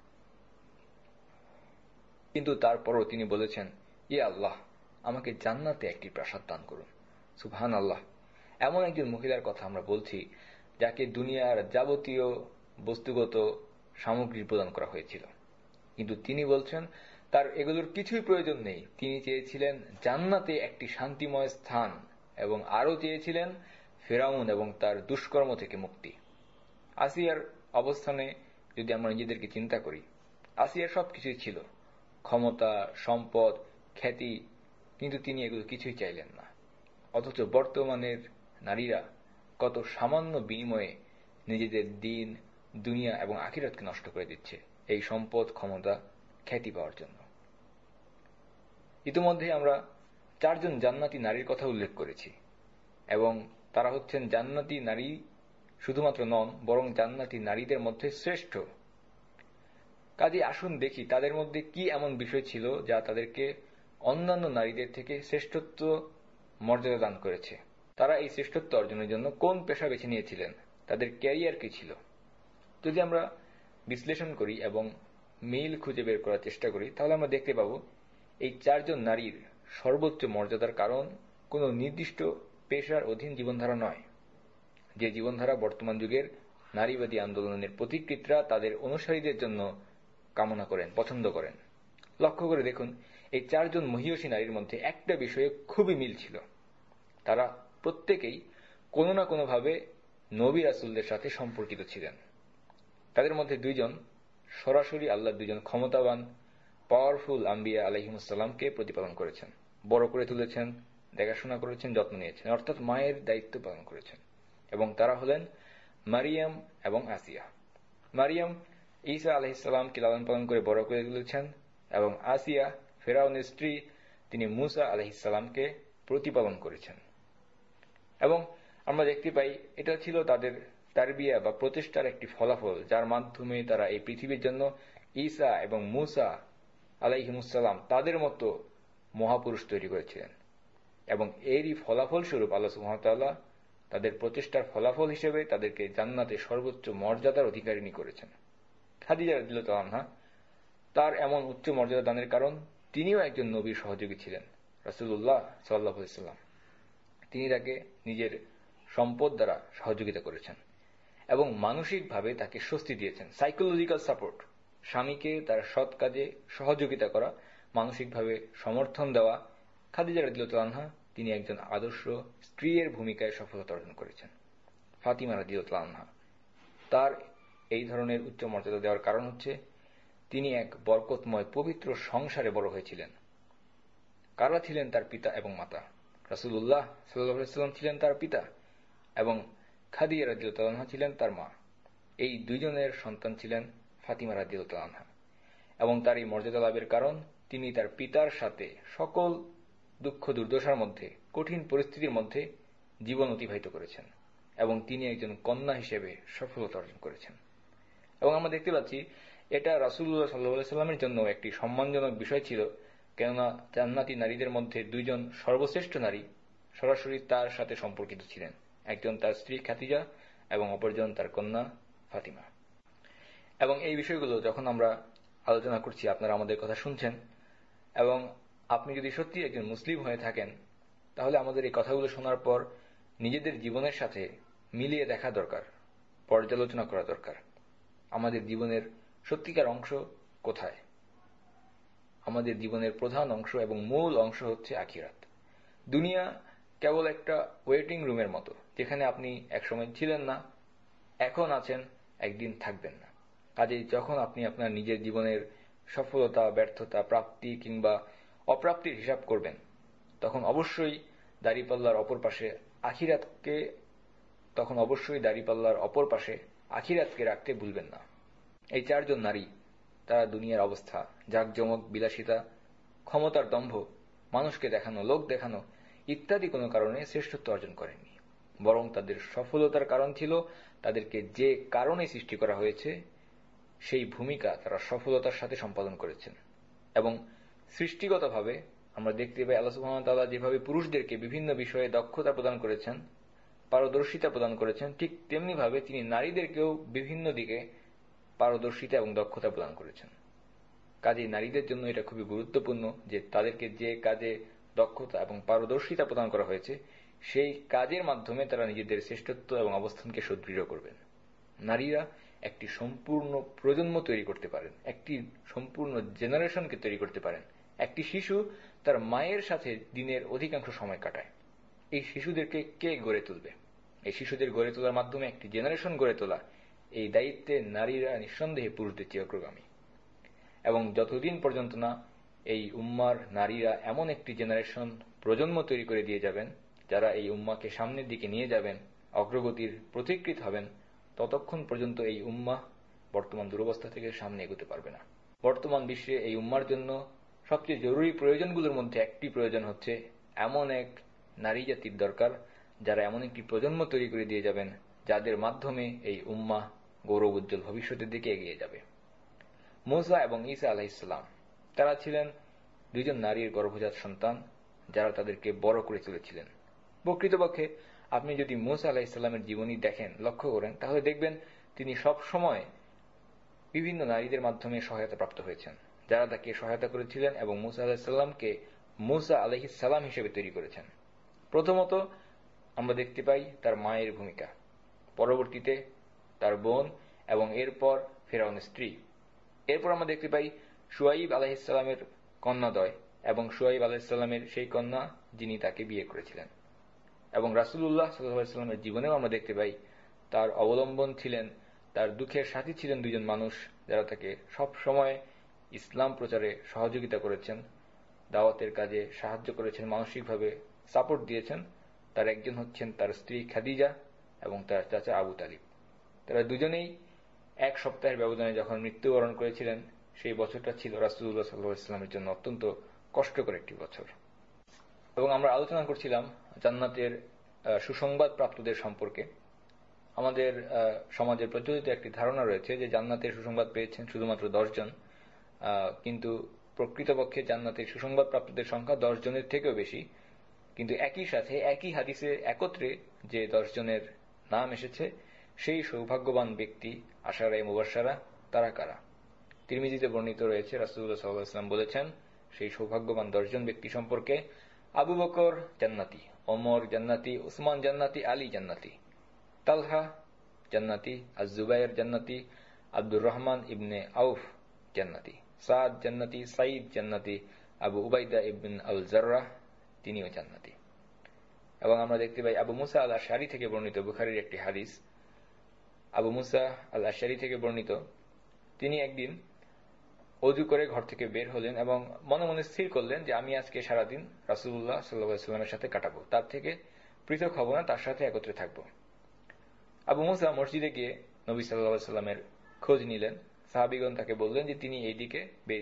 কিন্তু তারপরও তিনি বলেছেন, ইয়া আল্লাহ, আমাকে জান্নাতে একটি প্রাসাদ দান করুন। সুবহানাল্লাহ, এমন একজন মহিলার কথা আমরা বলছি যাকে দুনিয়ার যাবতীয় বস্তুগত সামগ্রী প্রদান করা হয়েছিল, কিন্তু তিনি বলছেন তার এগুলোর কিছুই প্রয়োজন নেই। তিনি চেয়েছিলেন জান্নাতে একটি শান্তিময় স্থান এবং আরও চেয়েছিলেন ফিরআউন এবং তার দুষ্কর্ম থেকে মুক্তি। আসিয়ার অবস্থানে যদি আমরা নিজেদেরকে চিন্তা করি, আসিয়ার সবকিছুই ছিল, ক্ষমতা, সম্পদ, খ্যাতি, কিন্তু তিনি এগুলো কিছুই চাইলেন না। অথচ বর্তমানের নারীরা কত সামান্য বিনিময়ে নিজেদের দিন, দুনিয়া এবং আখিরাতকে নষ্ট করে দিচ্ছে এই সম্পদ, ক্ষমতা, খ্যাতি পাওয়ার জন্য। ইতিমধ্যে আমরা 4 জন জান্নাতি নারীর কথা উল্লেখ করেছি, এবং তারা হচ্ছেন জান্নাতি নারী শুধুমাত্র নন, বরং জান্নাতি নারীদের মধ্যে শ্রেষ্ঠ। কাজে আসুন দেখি তাদের মধ্যে কি এমন বিষয় ছিল যা তাদেরকে অন্যান্য নারীদের থেকে শ্রেষ্ঠত্ব মর্যাদা দান করেছে। তারা এই শ্রেষ্ঠত্ব অর্জনের জন্য কোন পেশা বেছে নিয়েছিলেন, তাদের ক্যারিয়ার কি ছিল। যদি আমরা বিশ্লেষণ করি এবং মিল খুঁজে বের করার চেষ্টা করি, তাহলে আমরা দেখতে পাব এই 4 জন নারীর সর্বোচ্চ মর্যাদার কারণ কোনো নির্দিষ্ট পেশার অধীন জীবনধারা নয়, যে জীবনধারা বর্তমান যুগের নারীবাদী আন্দোলনের পথিকৃতরা তাদের অনুসারীদের জন্য কামনা করেন, পছন্দ করেন। লক্ষ্য করে দেখুন, এই 4 জন মহিয়সী নারীর মধ্যে একটা বিষয়ে খুবই মিল ছিল। তারা প্রত্যেকেই কোনো না কোনোভাবে নবী রাসূলদের সাথে সম্পর্কিত ছিলেন। তাদের মধ্যে 2 জন সরাসরি আল্লাহর 2 জন ক্ষমতাবান, পাওয়ারফুল আম্বিয়া আলাইহিমুসসালামকে প্রতিপালন করেছেন, বড় করে তুলেছেন, দেখাশোনা করেছেন, যত্ন নিয়েছেন, অর্থাৎ মায়ের দায়িত্ব পালন করেছেন। এবং তারা হলেন মারিয়াম এবং আসিয়া। মারিয়াম ঈসা আলাইহিসসালামকে লালন পালন করে বড় করে তুলেছেন, এবং আসিয়া ফেরাউনের স্ত্রী, তিনি মুসা আলাইহিসসালামকে প্রতিপালন করেছেন। এবং আমরা দেখতে পাই এটা ছিল তাদের তারবিয়া বা প্রচেষ্টার একটি ফলাফল, যার মাধ্যমে তারা এই পৃথিবীর জন্য ঈসা এবং মুসা আলাইহিমুসসালাম তাদের মতো মহাপুরুষ তৈরি করেছিলেন। এবং এরই ফলাফল স্বরূপ আল্লাহ সুবহানাহু ওয়া তাআলা তাদের প্রচেষ্টার ফলাফল হিসেবে তাদেরকে জান্নাতে সর্বোচ্চ মর্যাদার অধিকারিণী করেছেন। খাদিজা রাদিয়াল্লাহু আনহা, তার এমন উচ্চ মর্যাদা দানের কারণ তিনিও একজন নবীর সহযোগী ছিলেন, রাসূলুল্লাহ সাল্লাল্লাহু আলাইহি ওয়াসাল্লাম। তিনি তাকে নিজের সম্পদ দ্বারা সহযোগিতা করেছেন এবং মানসিকভাবে তাকে স্বস্তি দিয়েছেন, সাইকোলজিক্যাল সাপোর্ট। স্বামীকে তার সৎ কাজে সহযোগিতা করা, মানসিকভাবে সমর্থন দেওয়া। খাদিজা রাদিয়াল্লাহু আনহা, তিনি একজন আদর্শ স্ত্রীর ভূমিকায় সফলতা অর্জন করেছেন। ফাতিমা রাদিয়াল্লাহু আনহা, তার এই ধরনের উচ্চ মর্যাদা দেওয়ার কারণ হচ্ছে তিনি এক বরকতময় পবিত্র সংসারে বড় হয়েছিলেন। কারা ছিলেন তার পিতা এবং মাতা? রাসূলুল্লাহ সাল্লাল্লাহু আলাইহি ওয়াসাল্লাম ছিলেন তার পিতা এবং খাদিজা রাদিয়াল্লাহু আনহা ছিলেন তার মা। এই 2 জনের সন্তান ছিলেন ফাতিমা রাদিয়াল্লাহু আনহা। এবং তার এই মর্যাদা লাভের কারণ তিনি তার পিতার সাথে সকল দুঃখ দুর্দশার মধ্যে, কঠিন পরিস্থিতির মধ্যে জীবন অতিবাহিত করেছেন এবং তিনি একজন কন্যা হিসেবে সফলতা অর্জন করেছেন। এবং আমরা দেখতে পাচ্ছি এটা রাসূলুল্লাহ সাল্লাল্লাহু আলাইহি ওয়াসাল্লামের জন্য একটি সম্মানজনক বিষয় ছিল, কেননা জান্নাতি নারীদের মধ্যে 2 জন সর্বশ্রেষ্ঠ নারী সরাসরি তার সাথে সম্পর্কিত ছিলেন, একজন তার স্ত্রী খাদিজা এবং অপরজন তার কন্যা ফাতিমা। এবং এই বিষয়গুলো যখন আমরা আলোচনা করছি, আপনারা আমাদের কথা শুনছেন, এবং আপনি যদি সত্যি একজন মুসলিম হয়ে থাকেন, তাহলে আমাদের এই কথাগুলো শোনার পর নিজেদের জীবনের সাথে মিলিয়ে দেখা দরকার, পর্যালোচনা করা দরকার। আমাদের জীবনের সত্যিকার অংশ কোথায়? আমাদের জীবনের প্রধান অংশ এবং মূল অংশ হচ্ছে আখিরাত। দুনিয়া কেবল একটা ওয়েটিং রুমের মতো, যেখানে আপনি একসময় ছিলেন না, এখন আছেন, একদিন থাকবেন না। কাজেই যখন আপনি আপনার নিজের জীবনের সফলতা, ব্যর্থতা, প্রাপ্তি কিংবা অপ্রাপ্তির হিসাব করবেন, তখন অবশ্যই দাঁড়িপাল্লার অপর পাশে আখিরাতকে রাখতে ভুলবেন না। এই 4 জন নারী, তারা দুনিয়ার অবস্থা, জাঁকজমক, বিলাসিতা, ক্ষমতার দম্ভ, মানুষকে দেখানো, লোক দেখানো ইত্যাদি কোনো কারণে শ্রেষ্ঠত্ব অর্জন করেননি, বরং তাদের সফলতার কারণ ছিল তাদেরকে যে কারণে সৃষ্টি করা হয়েছে সেই ভূমিকা তারা সফলতার সাথে সম্পাদন করেছেন। এবং সৃষ্টিগতভাবে আমরা দেখতে পাই আল্লাহ সুবহানাহু ওয়া তাআলা যেভাবে পুরুষদেরকে বিভিন্ন বিষয়ে দক্ষতা প্রদান করেছেন, পারদর্শিতা প্রদান করেছেন, ঠিক তেমনিভাবে তিনি নারীদেরকেও বিভিন্ন দিকে পারদর্শিতা এবং দক্ষতা প্রদান করেছেন। কাজেই নারীদের জন্য এটা খুবই গুরুত্বপূর্ণ যে তাদেরকে যে কাজে দক্ষতা এবং পারদর্শিতা প্রদান করা হয়েছে সেই কাজের মাধ্যমে তারা নিজেদের শ্রেষ্ঠত্ব এবং অবস্থানকে সুদৃঢ় করবেন। নারীরা একটি সম্পূর্ণ প্রজন্ম তৈরি করতে পারেন, একটি সম্পূর্ণ জেনারেশনকে তৈরি করতে পারেন। একটি শিশু তার মায়ের সাথে দিনের অধিকাংশ সময় কাটায়। এই শিশুদেরকে কে গড়ে তুলবে? এই শিশুদের গড়ে তোলার মাধ্যমে একটি জেনারেশন গড়ে তোলা, এই দায়িত্বে নারীরা নিঃসন্দেহে পুরুষদের চেয়ে অগ্রগামী। এবং যতদিন পর্যন্ত না এই উম্মার নারীরা এমন একটি জেনারেশন প্রজন্ম তৈরি করে দিয়ে যাবেন যারা এই উম্মাকে সামনের দিকে নিয়ে যাবেন, অগ্রগতির প্রতিকৃত হবেন, ততক্ষণ পর্যন্ত এই উম্মাহ বর্তমান দুরবস্থা থেকে সামনে এগোতে পারবে না। বর্তমান বিশ্বে এই উম্মার জন্য সবচেয়ে জরুরি প্রয়োজনগুলোর মধ্যে একটি প্রয়োজন হচ্ছে এমন এক নারী জাতির দরকার যারা এমন একটি প্রজন্ম তৈরি করে দিয়ে যাবেন যাদের মাধ্যমে এই উম্মাহ গৌরব উজ্জ্বল ভবিষ্যতের দিকে এগিয়ে যাবে। মূসা এবং ঈসা আলাইহিসসালাম তারা ছিলেন দুইজন নারীর গর্ভজাত সন্তান যারা তাদেরকে বড় করে তুলেছিলেন। প্রকৃতপক্ষে আপনি যদি মূসা আলাইহিসসালামের জীবনী দেখেন, লক্ষ্য করেন, তাহলে দেখবেন তিনি সব সময় বিভিন্ন নারীদের মাধ্যমে সহায়তা প্রাপ্ত হয়েছেন যারা তাকে সহায়তা করেছিলেন এবং মূসা আলাইহিসসালামকে মূসা আলাইহিসসালাম হিসেবে তৈরি করেছেন। প্রথমত আমরা দেখতে পাই তার মায়ের ভূমিকা, পরবর্তীতে তার বোন এবং এরপর ফেরাউনের স্ত্রী। এরপর আমরা দেখতে পাই শুআইব আলাইহিসসালামের কন্যাদ্বয় এবং শুআইব আলাইহিসসালামের সেই কন্যা যিনি তাকে বিয়ে করেছিলেন। এবং রাসূলুল্লাহ সাল্লাল্লাহু আলাইহি ওয়াসাল্লামের জীবনেও আমরা দেখতে পাই তার অবলম্বন ছিলেন, তার দুঃখের সাথী ছিলেন দুইজন মানুষ যারা তাকে সব সময় ইসলাম প্রচারে সহযোগিতা করেছেন, দাওয়াতের কাজে সাহায্য করেছেন, মানসিকভাবে সাপোর্ট দিয়েছেন। তার একজন হচ্ছেন তার স্ত্রী খাদিজা এবং তার চাচা আবু তালিব। তারা দুজনেই এক সপ্তাহের ব্যবধানে যখন মৃত্যুবরণ করেছিলেন, সেই বছরটা ছিল রাসূলুল্লাহ সাল্লাল্লাহু আলাইহি ওয়াসাল্লামের জন্য অত্যন্ত কষ্টকর একটি বছর। এবং আমরা আলোচনা করছিলাম জান্নাতের সুসংবাদ প্রাপ্তদের সম্পর্কে। আমাদের সমাজের প্রচলিত একটি ধারণা রয়েছে যে জান্নাতের সুসংবাদ পেয়েছেন শুধুমাত্র 10 জন, কিন্তু প্রকৃতপক্ষে জান্নাতের সুসংবাদ প্রাপ্তদের সংখ্যা 10 জনের থেকেও বেশি। কিন্তু একই সাথে একই হাদিসে একত্রে যে 10 জনের নাম এসেছে, সেই সৌভাগ্যবান ব্যক্তি আশারায়ে মুবাশশারা তারা কারা? তিরমিজিতে বর্ণিত রয়েছে রাসূলুল্লাহ সাল্লাল্লাহু আলাইহি ওয়াসাল্লাম বলেছেন সেই সৌভাগ্যবান 10 জন ব্যক্তি সম্পর্কে, আবু বকর জান্নাতি, ওমর জান্নাতি, উসমান জান্নাতি, আলী জান্নাতি, তালহা জান্নাতি, আজ-জুবাইর জান্নাতি, আব্দুর রহমান ইবনে আউফ জান্নাতি, সাদ জান্নাতি, সাঈদ জান্নাতি, আবু উবাইদা ইবন আল জাররাহ তিনিও জান্নাতি। এবং আমরা দেখতে পাই আবু মুসা আল আশআরী থেকে বর্ণিত, বুখারীর একটি হাদিস, আবু মুসা আল আশআরী থেকে বর্ণিত, তিনি একদিন ওযু করে ঘর থেকে বের হলেন এবং মনে মনে স্থির করলেন যে আমি আজকে সারাদিন রাসূলুল্লাহ সাল্লাল্লাহু আলাইহি ওয়াসাল্লামের সাথে কাটাবো, তার থেকে পৃথক হব না, তার সাথে একত্রে থাকব। আবু মুসা মসজিদে গিয়ে নবী সাল্লাল্লাহু আলাইহি ওয়াসাল্লামের খোঁজ নিলেন। সাহাবীগণ তাকে বললেন যে তিনি এই দিকে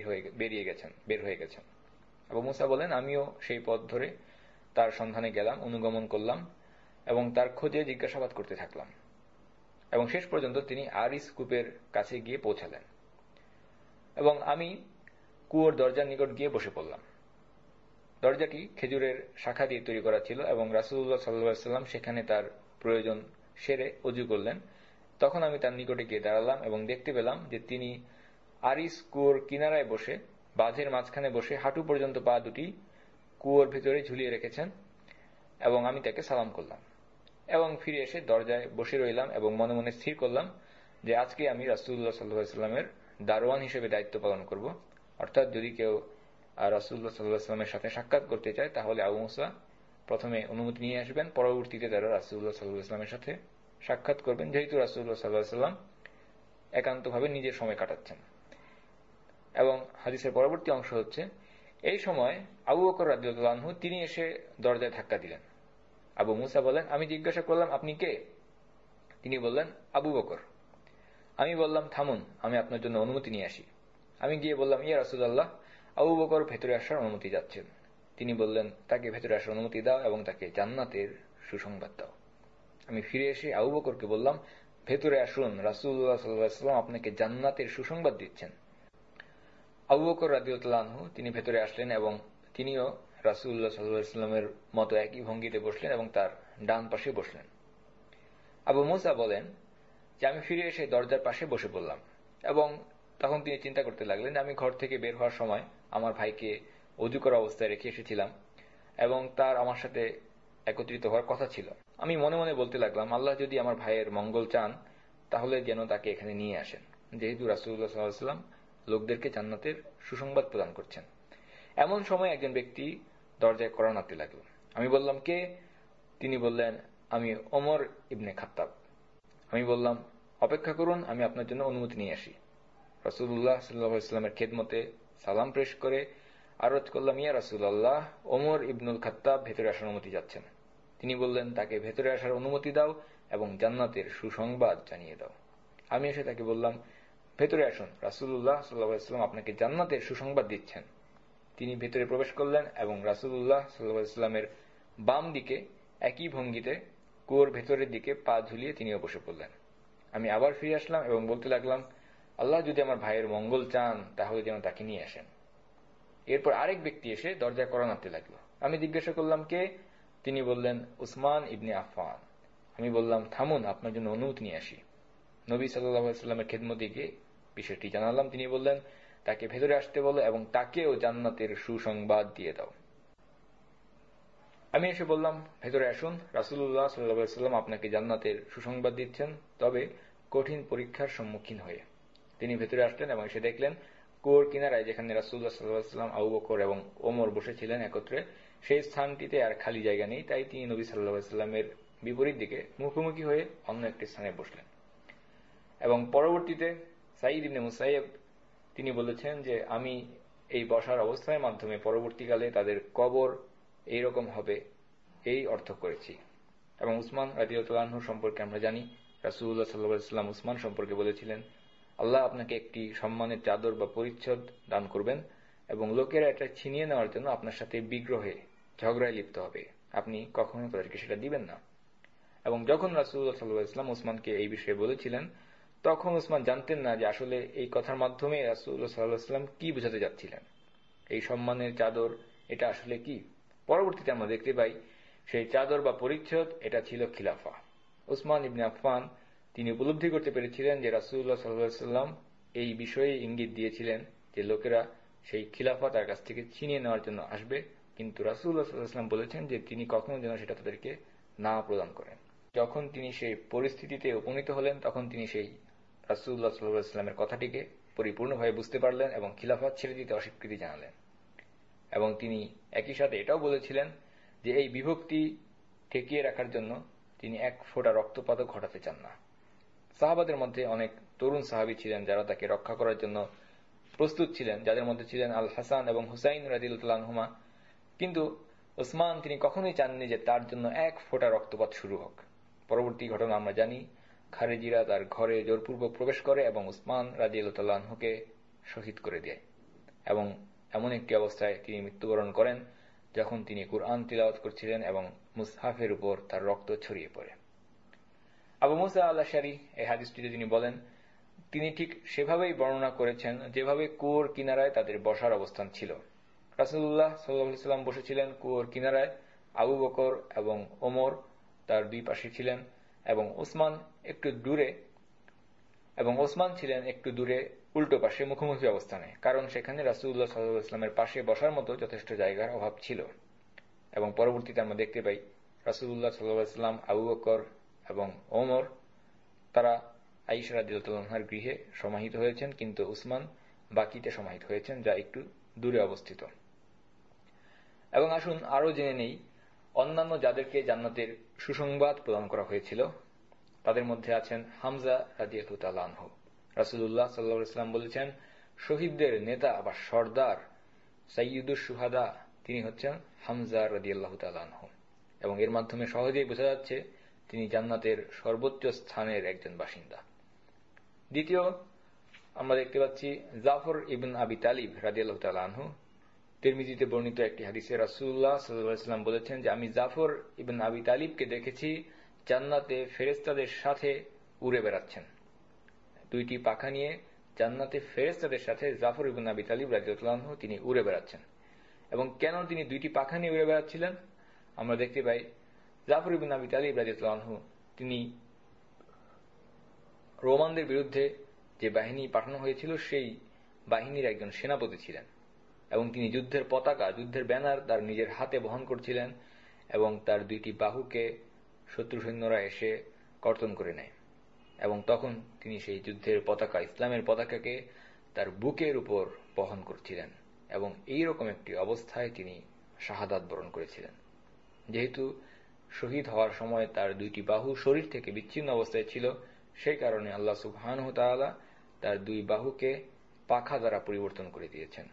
বের হয়ে গেছেন। আবু মুসা বলেন, আমিও সেই পথ ধরে তার সন্ধানে গেলাম, অনুগমন করলাম এবং তার খোঁজে জিজ্ঞাসাবাদ করতে থাকলাম এবং শেষ পর্যন্ত তিনি আরিস কূপের কাছে গিয়ে পৌঁছালেন এবং আমি কুয়োর দরজার নিকট গিয়ে বসে পড়লাম। দরজাটি খেজুরের শাখা দিয়ে তৈরি করা ছিল এবং রাসূলুল্লাহ সাল্লাল্লাহু আলাইহি ওয়াসাল্লাম সেখানে তার প্রয়োজন সেরে ওযু করলেন। তখন আমি তার নিকটে গিয়ে দাঁড়ালাম এবং দেখতে পেলাম যে তিনি আরিস কুয়োর কিনারায় বসে, বাঁধের মাঝখানে বসে হাঁটু পর্যন্ত পা দুটি কুয়োর ভেতরে ঝুলিয়ে রেখেছেন এবং আমি তাকে সালাম করলাম এবং ফিরে এসে দরজায় বসে রইলাম এবং মনে মনে স্থির করলাম যে আজকে আমি রাসূলুল্লাহ সাল্লাল্লাহু আলাইহি ওয়াসাল্লামের দারোয়ান হিসেবে দায়িত্ব পালন করব। অর্থাৎ যদি কেউ রাসূলুল্লাহ সাল্লাল্লাহু আলাইহি ওয়াসাল্লামের সাথে সাক্ষাৎ করতে চায় তাহলে আবু মুসা প্রথমে অনুমতি নিয়ে আসবেন, পরবর্তীতে তারা রাসূলুল্লাহ সাল্লাল্লাহু আলাইহি ওয়াসাল্লামের সাথে সাক্ষাৎ করবেন, যেহেতু রাসূলুল্লাহ সাল্লাল্লাহু আলাইহি ওয়াসাল্লাম একান্তভাবে নিজের সময় কাটাচ্ছেন। এবং হাদিসের পরবর্তী অংশ হচ্ছে, এই সময় আবু বকর রাদিয়াল্লাহু আনহু তিনি এসে দরজায় ধাক্কা দিলেন। আবু মুসা বলেন, আমি জিজ্ঞাসা করলাম আপনি কে? তিনি বললেন আবু বকর। আমি বললাম থামুন, আমি আপনার জন্য অনুমতি নিয়ে আসি। আমি গিয়ে বললাম, ইয়া রাসূলুল্লাহ, আবু বকর ভেতরে আসার অনুমতি যাচ্ছেন। তিনি বললেন, তাকে ভেতরে আসার অনুমতি দাও এবং তাকে জান্নাতের সুসংবাদ দাও। আমি ফিরে এসে আবু বকরকে বললাম, ভেতরে আসুন, রাসূলুল্লাহ সাল্লাল্লাহু আলাইহি ওয়াসাল্লাম আপনাকে জান্নাতের সুসংবাদ দিচ্ছেন। আবু বকর রাদিয়াল্লাহু আনহু তিনি ভেতরে আসলেন এবং তিনিও রাসূলুল্লাহ সাল্লাল্লাহু আলাইহি ওয়াসাল্লামের মতো একই ভঙ্গিতে বসলেন এবং তার ডান পাশে বসলেন। আবু মুসা বলেন যে আমি ফিরে এসে দরজার পাশে বসে পড়লাম এবং তখন তিনি চিন্তা করতে লাগলেন, আমি ঘর থেকে বের হওয়ার সময় আমার ভাইকে ওযু করা অবস্থায় রেখে এসেছিলাম এবং তার আমার সাথে একত্রিত হওয়ার কথা ছিল। আমি মনে মনে বলতে লাগলাম, আল্লাহ যদি আমার ভাইয়ের মঙ্গল চান তাহলে যেন তাকে এখানে নিয়ে আসেন, যেহেতু রাসূলুল্লাহ সাল্লাল্লাহু আলাইহি ওয়াসাল্লাম লোকদেরকে জান্নাতের সুসংবাদ প্রদান করছেন। এমন সময় একজন ব্যক্তি দরজায় কড়া নাড়তে লাগল। আমি বললাম, কে? তিনি বললেন, আমি ওমর ইবনে খাত্তাব। আমি বললাম, অপেক্ষা করুন, আমি আপনার জন্য অনুমতি নিয়ে আসি। রাসূলুল্লাহ সাল্লাল্লাহু আলাইহি ওয়াসাল্লামের খেদমতে সালাম পেশ করে আরজ করলাম, ইয়া রাসূলুল্লাহ, ওমর ইবনুল খাত্তাব ভেতরে আসার অনুমতি যাচ্ছেন। তিনি বললেন, তাকে ভেতরে আসার অনুমতি দাও এবং জান্নাতের সুসংবাদ জানিয়ে দাও। আমি এসে তাকে বললাম, ভেতরে আসুন, রাসূলুল্লাহ সাল্লাল্লাহু আলাইহি ওয়াসাল্লাম আপনাকে জান্নাতের সুসংবাদ দিচ্ছেন। তিনি ভেতরে প্রবেশ করলেন এবং রাসূলুল্লাহ সাল্লাল্লাহু আলাইহি ওয়াসাল্লামের বাম দিকে একই ভঙ্গিতে কুয়োর ভেতরের দিকে পা ঝুলিয়ে তিনিও বসে পড়লেন। আমি আবার ফিরে আসলাম এবং বলতে লাগলাম, আল্লাহ যদি আমার ভাইয়ের মঙ্গল চান তাহলে যেন তাকে নিয়ে আসেন। এরপর আরেক ব্যক্তি এসে দরজায় কড়া নাড়তে লাগলো। আমি জিজ্ঞাসা করলাম, কে? তিনি বললেন, উসমান ইবনে আফফান। আমি বললাম, থামুন, আপনার জন্য অনুমতি নিয়ে আসি। নবী সাল্লাল্লাহু আলাইহি ওয়াসাল্লামের খেদমতে গিয়ে বিষয়টি জানালাম। তিনি বললেন, তাকে ভেতরে আসতে বলো এবং তাকেও জান্নাতের সুসংবাদ দিয়ে দাও। আমি এসে বললাম, ভেতরে আসুন, রাসূলুল্লাহ সাল্লাল্লাহু আলাইহি ওয়াসাল্লাম আপনাকে জান্নাতের সুসংবাদ দিচ্ছেন, তবে কঠিন পরীক্ষার সম্মুখীন হয়ে। তিনি ভেতরে আসলেন এবং এসে দেখলেন কুয়োর কিনারায় যেখানে রাসূলুল্লাহ সাল্লাল্লাহু আলাইহি ওয়াসাল্লাম, আবু বকর এবং ওমর বসেছিলেন একত্রে, সেই স্থানটিতে আর খালি জায়গা নেই। তাই তিনি নবী সাল্লাল্লাহু আলাইহি ওয়াসাল্লামের বিপরীত দিকে মুখোমুখি হয়ে অন্য একটি স্থানে বসলেন। এবং পরবর্তীতে সাঈদ ইবনে মুসাইয়্যিব তিনি বলেছেন যে, আমি এই বসার অবস্থার মাধ্যমে পরবর্তীকালে তাদের কবর এইরকম হবে এই অর্থ করেছি। এবং উসমান রাদিয়াল্লাহু আনহু সম্পর্কে আমরা জানি, রাসূলুল্লাহ সাল্লাল্লাহু আলাইহি ওয়াসাল্লাম উসমান সম্পর্কে বলেছিলেন, আল্লাহ আপনাকে একটি সম্মানের চাদর বা পরিচ্ছদ দান করবেন এবং লোকেরা এটা ছিনিয়ে নেওয়ার জন্য আপনার সাথে বিগ্রহে ঝগড়ায় লিপ্ত হবে, আপনি কখনো তাদেরকে সেটা দিবেন না। এবং যখন রাসূলুল্লাহ সাল্লাল্লাহু আলাইহি ওয়াসাল্লাম উসমানকে এই বিষয়ে বলেছিলেন, তখন উসমান জানতেন না যে আসলে এই কথার মাধ্যমে রাসূলুল্লাহ সাল্লাল্লাহু আলাইহি ওয়াসাল্লাম কি বোঝাতে যাচ্ছিলেন, এই সম্মানের চাদর এটা আসলে কি। পরবর্তীতে আমরা দেখতে পাই সেই চাদর বা পরিচ্ছদ এটা ছিল খিলাফা। উসমান ইবনে আফফান তিনি উপলব্ধি করতে পেরেছিলেন যে রাসূলুল্লাহ সাল্লাল্লাহু আলাইহি ওয়াসাল্লাম এই বিষয়ে ইঙ্গিত দিয়েছিলেন যে লোকেরা সেই খিলাফা তার কাছ থেকে ছিনিয়ে নেওয়ার জন্য আসবে, কিন্তু রাসূলুল্লাহ সাল্লাল্লাহু আলাইহি ওয়াসাল্লাম বলেছেন যে তিনি কখনো যেন সেটা তাদেরকে না প্রদান করেন। যখন তিনি সেই পরিস্থিতিতে উপনীত হলেন, তখন তিনি সেই রাসূলুল্লাহ সাল্লাল্লাহু আলাইহি ওয়াসাল্লামের কথাটিকে পরিপূর্ণভাবে বুঝতে পারলেন এবং খিলাফত ছেড়ে দিতে অস্বীকৃতি জানালেন। এবং তিনি একই সাথে এটাও বলেছিলেন যে এই বিভক্তি ঠেকিয়ে রাখার জন্য তিনি এক ফোঁটা রক্তপাতও ঘটাতে চান না। সাহাবাদের মধ্যে অনেক তরুণ সাহাবী ছিলেন যারা তাকে রক্ষা করার জন্য প্রস্তুত ছিলেন, যাদের মধ্যে ছিলেন আল হাসান এবং হুসাইন রাদিয়াল্লাহু আনহুমা। কিন্তু উসমান তিনি কখনোই চাননি যে তার জন্য এক ফোঁটা রক্তপাত শুরু হোক। পরবর্তী ঘটনা আমরা জানি, খারেজিরা তার ঘরে জোরপূর্বক প্রবেশ করে এবং উসমান রাদিয়াল্লাহু আনহুকে শহীদ করে দেয় এবং এমন একটি অবস্থায় তিনি মৃত্যুবরণ করেন যখন তিনি কুরআন তিলাওয়াত করছিলেন এবং মুসহাফের উপর তার রক্ত ছড়িয়ে পড়ে। আবু মুসা আল-আশআরী এই হাদিসটিতে তিনি বলেন, তিনি ঠিক সেভাবেই বর্ণনা করেছেন যেভাবে কুয়োর কিনারায় তাদের বসার অবস্থান ছিল। রাসূলুল্লাহ সাল্লাল্লাহু আলাইহি ওয়াসাল্লাম বসেছিলেন কুয়োর কিনারায়, আবু বকর এবং ওমর তার দুই পাশে ছিলেন এবং ওসমান ছিলেন একটু দূরে উল্টো পাশে মুখোমুখি অবস্থানে, কারণ সেখানে রাসূলুল্লাহ সাল্লাল্লাহু আলাইহি ওয়াসাল্লামের পাশে বসার মতো যথেষ্ট জায়গার অভাব ছিল। এবং পরবর্তীতে আমরা দেখতে পাই রাসূলুল্লাহ সাল্লাল্লাহু আলাইহি ওয়াসাল্লাম, আবু বকর এবং ওমর তারা আয়েশা রাদিয়াল্লাহু আনহার গৃহে সমাহিত হয়েছেন, কিন্তু উসমান বাকিতে সমাহিত হয়েছেন যা একটু দূরে অবস্থিত। এবং আসুন আরো জেনে নেই অন্যান্য যাদেরকে জান্নাতের সুসংবাদ প্রদান করা হয়েছিল। তাদের মধ্যে আছেন হামজা রাদিয়াল্লাহু তাআলা আনহু। রাসূলুল্লাহ সাল্লাল্লাহু আলাইহি ওয়াসাল্লাম বলেছেন, শহীদদের নেতা বা সর্দার সাইয়্যিদুশ শুহাদা তিনি হচ্ছেন হামজা রাদিয়াল্লাহু তাআলা আনহু। এবং এর মাধ্যমে সহজেই বোঝা যাচ্ছে তিনি জান্নাতের সর্বোচ্চ স্থানের একজন বাসিন্দা। দ্বিতীয় আমরা দেখতে পাচ্ছি জাফর ইবন আবি তালিব রাদিয়াল্লাহু তাআলা আনহু। তিরমিজিতে বর্ণিত একটি হাদিসে রাসূলুল্লাহ সাল্লাল্লাহু আলাইহি ওয়াসাল্লাম বলেছেন যে আমি জাফর ইবন আবি তালিবকে দেখেছি জান্নাতে ফেরেশতাদের সাথে উড়ে বেড়াচ্ছেন। দুইটি পাখা নিয়ে জান্নাতে ফেরেশতাদের সাথে জাফর ইবন আবি তালিব রাদিয়াল্লাহু আনহু তিনি উড়ে বেড়াচ্ছেন। এবং কেন তিনি দুইটি পাখা নিয়ে উড়ে বেড়াচ্ছিলেন আমরা দেখতে পাই, জাফর ইবন আবি তালিব রাদিয়াল্লাহু আনহু তিনি রোমানদের বিরুদ্ধে যে বাহিনী পাঠানো হয়েছিল সেই বাহিনীর একজন সেনাপতি ছিলেন এবং তিনি যুদ্ধের পতাকা, যুদ্ধের ব্যানার তার নিজের হাতে বহন করছিলেন এবং তার দুইটি বাহুকে শত্রু সৈন্যরা এসে কর্তন করে নেয় এবং তখন তিনি সেই যুদ্ধের পতাকা, ইসলামের পতাকাকে তার বুকের উপর বহন করছিলেন এবং এইরকম একটি অবস্থায় তিনি শাহাদাত বরণ করেছিলেন। যেহেতু শহীদ হওয়ার সময় তার দুইটি বাহু শরীর থেকে বিচ্ছিন্ন অবস্থায় ছিল, সেই কারণে আল্লাহ সুবহানাহু ওয়া তাআলা তার দুই বাহুকে পাখা দ্বারা পরিবর্তন করে দিয়েছেন।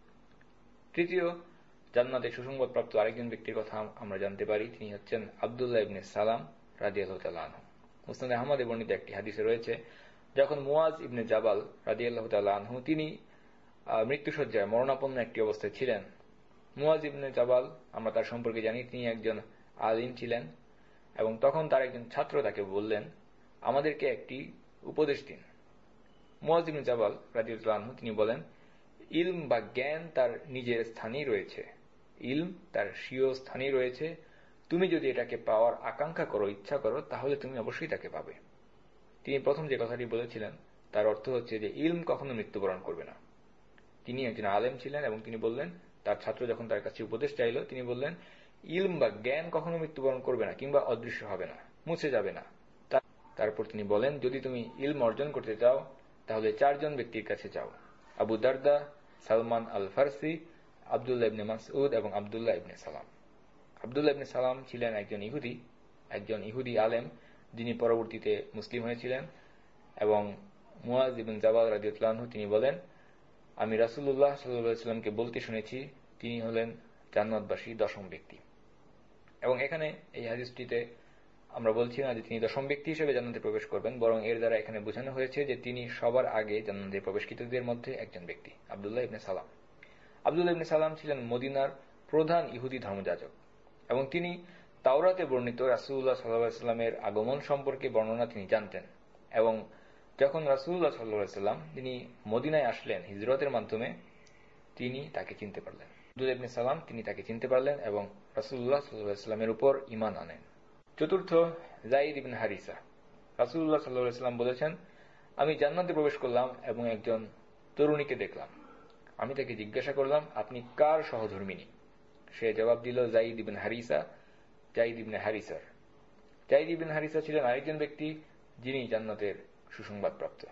তৃতীয় জান্নাতে সুসংবাদপ্রাপ্ত আরেকজন ব্যক্তির কথা আমরা জানতে পারি, তিনি হচ্ছেন আব্দুল্লাহ ইবনে সালাম রাদিয়াল্লাহু তাআলা আনহু। মুসনাদে আহমদে বর্ণিত একটি হাদিসে রয়েছে, যখন মুয়াজ ইবনে জাবাল রাদিয়াল্লাহু তাআলা আনহু তিনি মৃত্যুশয্যায় মরণাপন্ন একটি অবস্থায় ছিলেন। মুয়াজ ইবনে জাবাল, আমরা তার সম্পর্কে জানি, তিনি একজন আলিম ছিলেন এবং তখন তার একজন ছাত্র তাকে বললেন, আমাদেরকে একটি উপদেশ দিন। মুয়াজ ইবনে জাবাল রাদিয়াল্লাহু আনহু তিনি বলেন, ইলম বা জ্ঞান তার নিজের স্থানেই রয়েছে, ইলম তার স্বীয় স্থানেই রয়েছে, তুমি যদি এটাকে পাওয়ার আকাঙ্ক্ষা করো, ইচ্ছা করো, তাহলে তুমি অবশ্যই তাকে পাবে। তিনি প্রথম যে কথাটি বলেছিলেন তার অর্থ হচ্ছে যে ইলম কখনো মৃত্যুবরণ করবে না। তিনি একজন আলেম ছিলেন এবং তিনি বললেন, তার ছাত্র যখন তার কাছে উপদেশ চাইল, তিনি বললেন ইলম বা জ্ঞান কখনো মৃত্যুবরণ করবে না কিংবা অদৃশ্য হবে না, মুছে যাবে না। তারপর তিনি বলেন, যদি তুমি ইলম অর্জন করতে চাও তাহলে চারজন ব্যক্তির কাছে যাও, আবু দারদা, সালমান আল ফারসি, আব্দুল্লাহ ইবনে মাসউদ এবং আব্দুল্লাহ ইবনে সালাম। আব্দুল্লাহ ইবনে সালাম ছিলেন একজন ইহুদি আলেম, যিনি পরবর্তীতে মুসলিম হয়েছিলেন। এবং মুয়াজ ইবনে জাবাল রাদিয়াল্লাহু আনহু তিনি বলেন, আমি রাসূলুল্লাহ সাল্লাল্লাহু আলাইহি ওয়াসাল্লামকে বলতে শুনেছি তিনি হলেন জান্নাতবাসী দশম ব্যক্তি। এবং এখানে এই হাদিসটিতে আমরা বলছি না যে তিনি দশম ব্যক্তি হিসেবে জান্নাতে প্রবেশ করবেন, বরং এর দ্বারা এখানে বোঝানো হয়েছে যে তিনি সবার আগে জান্নাতে প্রবেশকৃতদের মধ্যে একজন ব্যক্তি, আব্দুল্লাহ ইবনে সালাম। আব্দুল্লাহ ইবনে সালাম ছিলেন মদিনার প্রধান ইহুদি ধর্মযাজক এবং তিনি তাওরাতে বর্ণিত রাসূলুল্লাহ সাল্লাল্লাহু আলাইহি ওয়াসাল্লামের আগমন সম্পর্কে বর্ণনা তিনি জানতেন। এবং যখন রাসূলুল্লাহ সাল্লাল্লাহু আলাইহি ওয়াসাল্লাম তিনি মদিনায় আসলেন হিজরতের মাধ্যমে, তিনি তাকে চিনতে পারলেন। আব্দুল্লাহ ইবনে সালাম তিনি তাকে চিনতে পারলেন এবং রাসূলুল্লাহ সাল্লাল্লাহু আলাইহি ওয়াসাল্লামের উপর ঈমান আনেন। চতুর্থ, যায়েদ ইবনে হারিসা। রাসূলুল্লাহ সাল্লাল্লাহু আলাইহি ওয়াসাল্লাম বলেছেন, আমি জান্নাতে প্রবেশ করলাম এবং একজন তরুণীকে দেখলাম। আমি তাকে জিজ্ঞাসা করলাম, আপনি কার সহধর্মিনী? সে জবাব দিল, যায়েদ ইবনে হারিসা, যায়েদ ইবনে হারিসার। যায়েদ ইবনে হারিসা ছিলেন আরেকজন ব্যক্তি যিনি জান্নাতের সুসংবাদপ্রাপ্ত।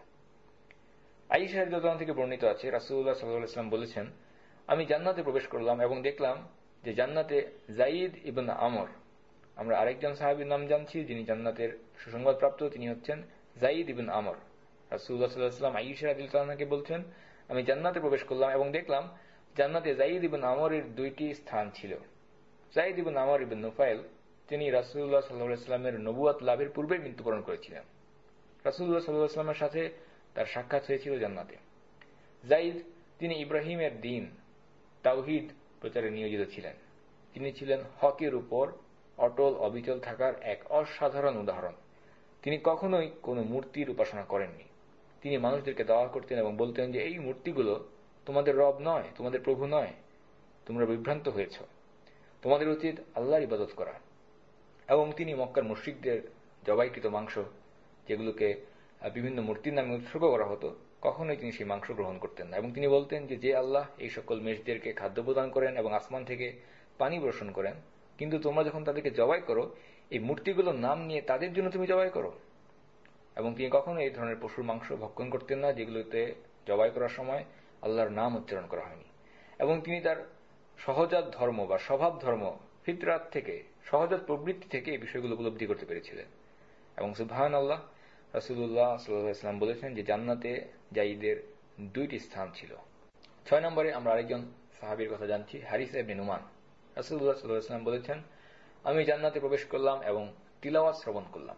আয়েশা রাদিয়াল্লাহু আনহা থেকে বর্ণিত আছে, রাসূলুল্লাহ সাল্লাল্লাহু আলাইহি ওয়াসাল্লাম বলেছেন, আমি জান্নাতে প্রবেশ করলাম এবং দেখলাম যে জান্নাতে যায়েদ ইবনে আমর, আমরা আরেকজন সাহাবীর নাম জানছি যিনি জান্নাতের সুসংবাদপ্রাপ্ত, তিনি হচ্ছেন যায়েদ ইবনে আমর। রাসূলুল্লাহ সাল্লাল্লাহু আলাইহি ওয়াসাল্লাম আয়েশা রাদিয়াল্লাহু আনহাকে বলছেন, আমি জান্নাতে প্রবেশ করলাম এবং দেখলাম জান্নাতে যায়েদ ইবনে আমরের দুইটি স্থান ছিল। যায়েদ ইবনে আমর ইবনে নুফাইল তিনি রাসূলুল্লাহ সাল্লাল্লাহু আলাইহি ওয়াসাল্লামের নবুয়ত লাভের পূর্বে মৃত্যুবরণ করেছিলেন। রাসূলুল্লাহ সাল্লাল্লাহু আলাইহি ওয়াসাল্লামের সাথে তার সাক্ষাৎ হয়েছিল জান্নাতে। যায়েদ তিনি ইব্রাহিমের দ্বীন তাওহীদ প্রচারে নিয়োজিত ছিলেন। তিনি ছিলেন হকের উপর অটল অবিচল থাকার এক অসাধারণ উদাহরণ। তিনি কখনোই কোনো মূর্তির উপাসনা করেননি। তিনি মানুষদেরকে দাওয়া করতেন এবং বলতেন যে এই মূর্তিগুলো তোমাদের রব নয়, তোমাদের প্রভু নয়, তোমরা বিভ্রান্ত হয়েছ, তোমাদের উচিত আল্লাহর ইবাদত করা। এবং তিনি মক্কার মুশরিকদের জবাইকৃত মাংস, যেগুলোকে বিভিন্ন মূর্তির নামে উৎসর্গ করা হতো, কখনোই তিনি সেই মাংস গ্রহণ করতেন না। এবং তিনি বলতেন যে আল্লাহ এই সকল মেষদেরকে খাদ্য প্রদান করেন এবং আসমান থেকে পানি বর্ষণ করেন, কিন্তু তোমরা যখন তাদেরকে জবাই করো এই মূর্তিগুলোর নাম নিয়ে তাদের জন্য তুমি জবাই করো। এবং তিনি কখনো এই ধরনের পশুর মাংস ভক্ষণ করতেন না যেগুলোতে জবাই করার সময় আল্লাহর নাম উচ্চারণ করা হয়নি। এবং তিনি তার সহজাত ধর্ম বা স্বভাব ধর্ম, ফিতরাত থেকে, সহজাত প্রবৃত্তি থেকে এই বিষয়গুলো উপলব্ধি করতে পেরেছিলেন। এবং সুবহানাল্লাহ, রাসূলুল্লাহ সাল্লাল্লাহু আলাইহি ওয়াসাল্লাম বলেছেন যে জান্নাতে যায়েদের দুইটি স্থান ছিল। 6 নম্বরে আমরা আরেকজন সাহাবীর কথা জানছি, হারিসা ইবনে নুমান। রাসূলুল্লাহ সাল্লাল্লাহু আলাইহি ওয়াসাল্লাম বলেছেন, আমি জান্নাতে প্রবেশ করলাম এবং তিলাওয়াত শ্রবণ করলাম।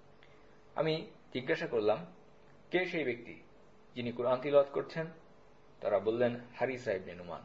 আমি জিজ্ঞাসা করলাম, কে সেই ব্যক্তি যিনি কুরআন তিলাওয়াত করছেন? তারা বললেন, হারিসা ইবনে নুমান।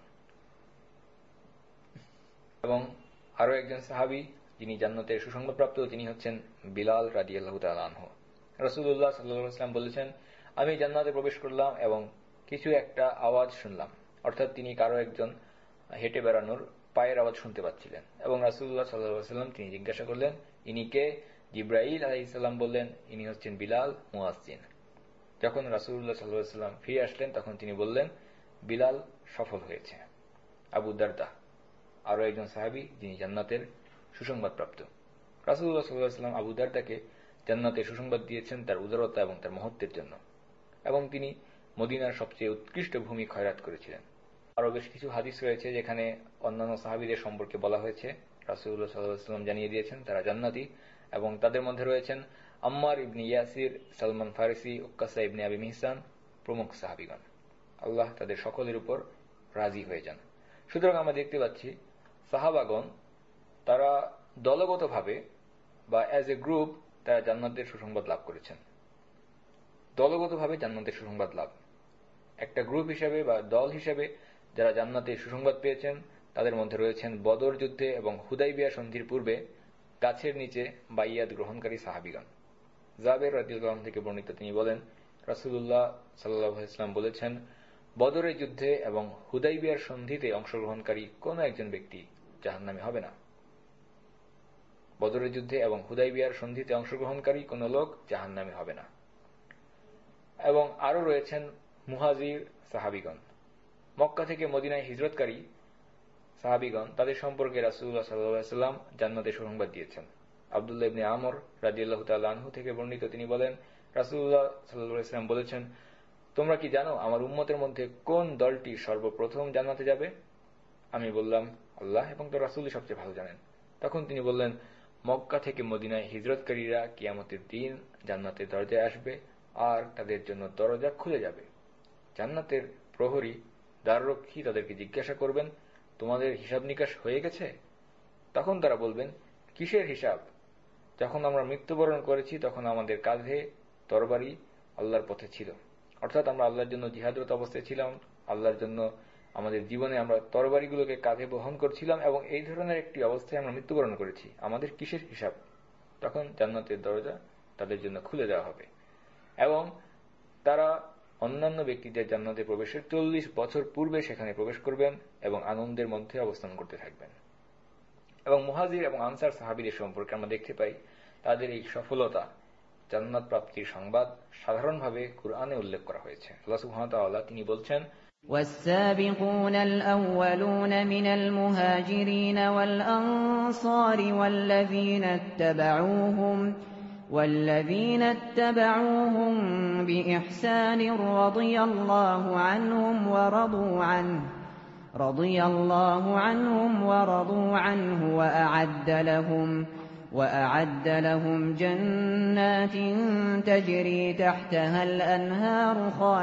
এবং আরো একজন সাহাবী যিনি জান্নাতের সুসংবাদপ্রাপ্ত, তিনি হচ্ছেন বিলাল রাদিয়াল্লাহু তাআলা আনহু। রাসূলুল্লাহ সাল্লাল্লাহু আলাইহি ওয়াসাল্লাম বলেছেন, আমি জান্নাতে প্রবেশ করলাম এবং কিছু একটা আওয়াজ শুনলাম, অর্থাৎ তিনি কারো একজন হেঁটে বেড়ানোর পায়ের আওয়াজ শুনতে পাচ্ছিলেন। এবং রাসূলুল্লাহ সাল্লাল্লাহু আলাইহি ওয়াসাল্লাম তিনি জিজ্ঞাসা করলেন, ইনি কে? জিবরাইল আলাইহিস সালাম বললেন, ইনি হচ্ছেন বিলাল মুয়াজ্জিন। যখন রাসূলুল্লাহ সাল্লাল্লাহু আলাইহি ওয়াসাল্লাম ফিরে আসলেন তখন তিনি বললেন, বিলাল সফল হয়েছে। আবু দারদা আরো একজন সাহাবী যিনি জান্নাতের সুসংবাদপ্রাপ্ত। রাসূলুল্লাহ সাল্লাল্লাহু আলাইহি ওয়াসাল্লাম আবু দারদাকে জান্নাতের সুসংবাদ দিয়েছেন তার উদারতা এবং তার মহত্বের জন্য, এবং তিনি মদিনার সবচেয়ে উৎকৃষ্ট ভূমি খয়রাত করেছিলেন। আরো বেশ কিছু হাদিস রয়েছে যেখানে অন্যান্য সাহাবীদের সম্পর্কে বলা হয়েছে। রাসূলুল্লাহ সাল্লাল্লাহু আলাইহি ওয়াসাল্লাম জানিয়ে দিয়েছেন তারা জান্নাতি, এবং তাদের মধ্যে রয়েছেন আম্মার ইবনে ইয়াসির, সালমান ফারিসি, উক্কাসা ইবনে আবি মিহসান প্রমুখ সাহাবীগণ। আল্লাহ তাদের সকলের উপর রাজি হয়ে যান। সুতরাং আমরা দেখতে পাচ্ছি সাহাবাগণ তারা দলগতভাবে বা অ্যাজ এ গ্রুপ তারা জান্নাতের সুসংবাদ লাভ করেছেন। দলগতভাবে জান্নাতের সুসংবাদ লাভ, একটা গ্রুপ হিসেবে বা দল হিসেবে যারা জান্নাতের সুসংবাদ পেয়েছেন তাদের মধ্যে রয়েছেন বদর যুদ্ধে এবং হুদাইবিয়া সন্ধির পূর্বে গাছের নিচে বাইয়াত গ্রহণকারী সাহাবীগণ। জাবের রাদিয়াল্লাহু আনহু থেকে বর্ণিত, তিনি বলেন রাসূলুল্লাহ সাল্লাল্লাহু আলাইহি ওয়াসাল্লাম বলেছেন, বদরের যুদ্ধে এবং হুদাইবিয়ার সন্ধিতে অংশগ্রহণকারী কোন একজন ব্যক্তি জাহান্নামী হবে না। বদরের যুদ্ধে এবং হুদাইবিয়ার সন্ধিতে অংশগ্রহণকারী কোন লোক জাহান্নামী হবে না। এবং আরো রয়েছেন মুহাজির সাহাবীগণ, মক্কা থেকে মদিনায় হিজরতকারী সাহাবীগণ, তাদের সম্পর্কে রাসূলুল্লাহ সাল্লাল্লাহু আলাইহি ওয়াসাল্লাম জান্নাতের সুসংবাদ দিয়েছেন। আব্দুল্লাহ ইবনে আমর রাদিয়াল্লাহু তাআলা আনহু থেকে বর্ণিত, তিনি বলেন রাসূলুল্লাহ সাল্লাল্লাহু আলাইহি ওয়াসাল্লাম বলেছেন, তোমরা কি জানো আমার উম্মতের মধ্যে কোন দলটি সর্বপ্রথম জান্নাতে যাবে? আমি বললাম, আল্লাহ এবং তার রাসূলই সবচেয়ে ভালো জানেন। তখন তিনি বললেন, মক্কা থেকে মদিনায় হিজরতকারীরা কিয়ামতের দিন জান্নাতের দরজায় আসবে আর তাদের জন্য দরজা খুলে যাবে। জান্নাতের প্রহরী দ্বাররক্ষী তাদেরকে জিজ্ঞাসা করবেন, তোমাদের হিসাব নিকাশ হয়ে গেছে? তখন তারা বলবেন, কিসের হিসাব? যখন আমরা মৃত্যুবরণ করেছি তখন আমাদের কাঁধে তরবারি আল্লাহর পথে ছিল, অর্থাৎ আমরা আল্লাহর জন্য জিহাদরত অবস্থায় ছিলাম, আল্লাহর জন্য আমাদের জীবনে আমরা তরবারিগুলোকে কাঁধে বহন করছিলাম এবং এই ধরনের একটি অবস্থায় আমরা মৃত্যুবরণ করেছি, আমাদের কিসের হিসাব? তখন জান্নাতের দরজা তাদের জন্য খুলে দেওয়া হবে এবং তারা অন্যান্য ব্যক্তিদের জান্নাতে প্রবেশের 40 বছর পূর্বে সেখানে প্রবেশ করবেন এবং আনন্দের মধ্যে অবস্থান করতে থাকবেন। এবং মুহাজির এবং আনসার সাহাবীদের সম্পর্কে আমরা দেখতে পাই তাদের এই সফলতা, জান্নাত প্রাপ্তির সংবাদ সাধারণভাবে কুরআনে উল্লেখ করা হয়েছে। আল্লাহ সুবহানাহু ওয়া তাআলা তিনি বলছেন, والسابقون الأولون من المهاجرين والأنصار والذين اتبعوهم بإحسان رضي الله عنهم ورضوا عنه وأعد لهم جنات تجري تحتها الأنهار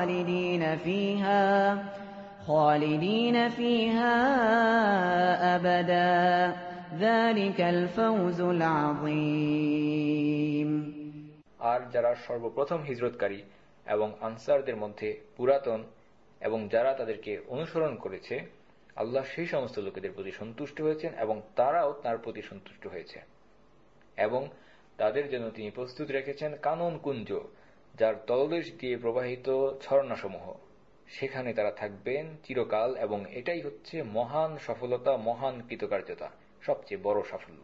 خالدين فيها أبدا ذلك الفوز العظيم। আর যারা সর্বপ্রথম হিজরতকারী এবং আনসারদের মধ্যে পুরাতন এবং যারা তাদেরকে অনুসরণ করেছে, আল্লাহ সেই সমস্ত লোকেদের প্রতি সন্তুষ্ট হয়েছেন এবং তারাও তার প্রতি সন্তুষ্ট হয়েছে এবং তাদের জন্য তিনি প্রস্তুত রেখেছেন কানন কুঞ্জ, যার তলদেশ দিয়ে প্রবাহিত ঝর্ণাসমূহ, সেখানে তারা থাকবেন চিরকাল এবং এটাই হচ্ছে মহান সফলতা, মহান কৃতকার্যতা, সবচেয়ে বড় সাফল্য।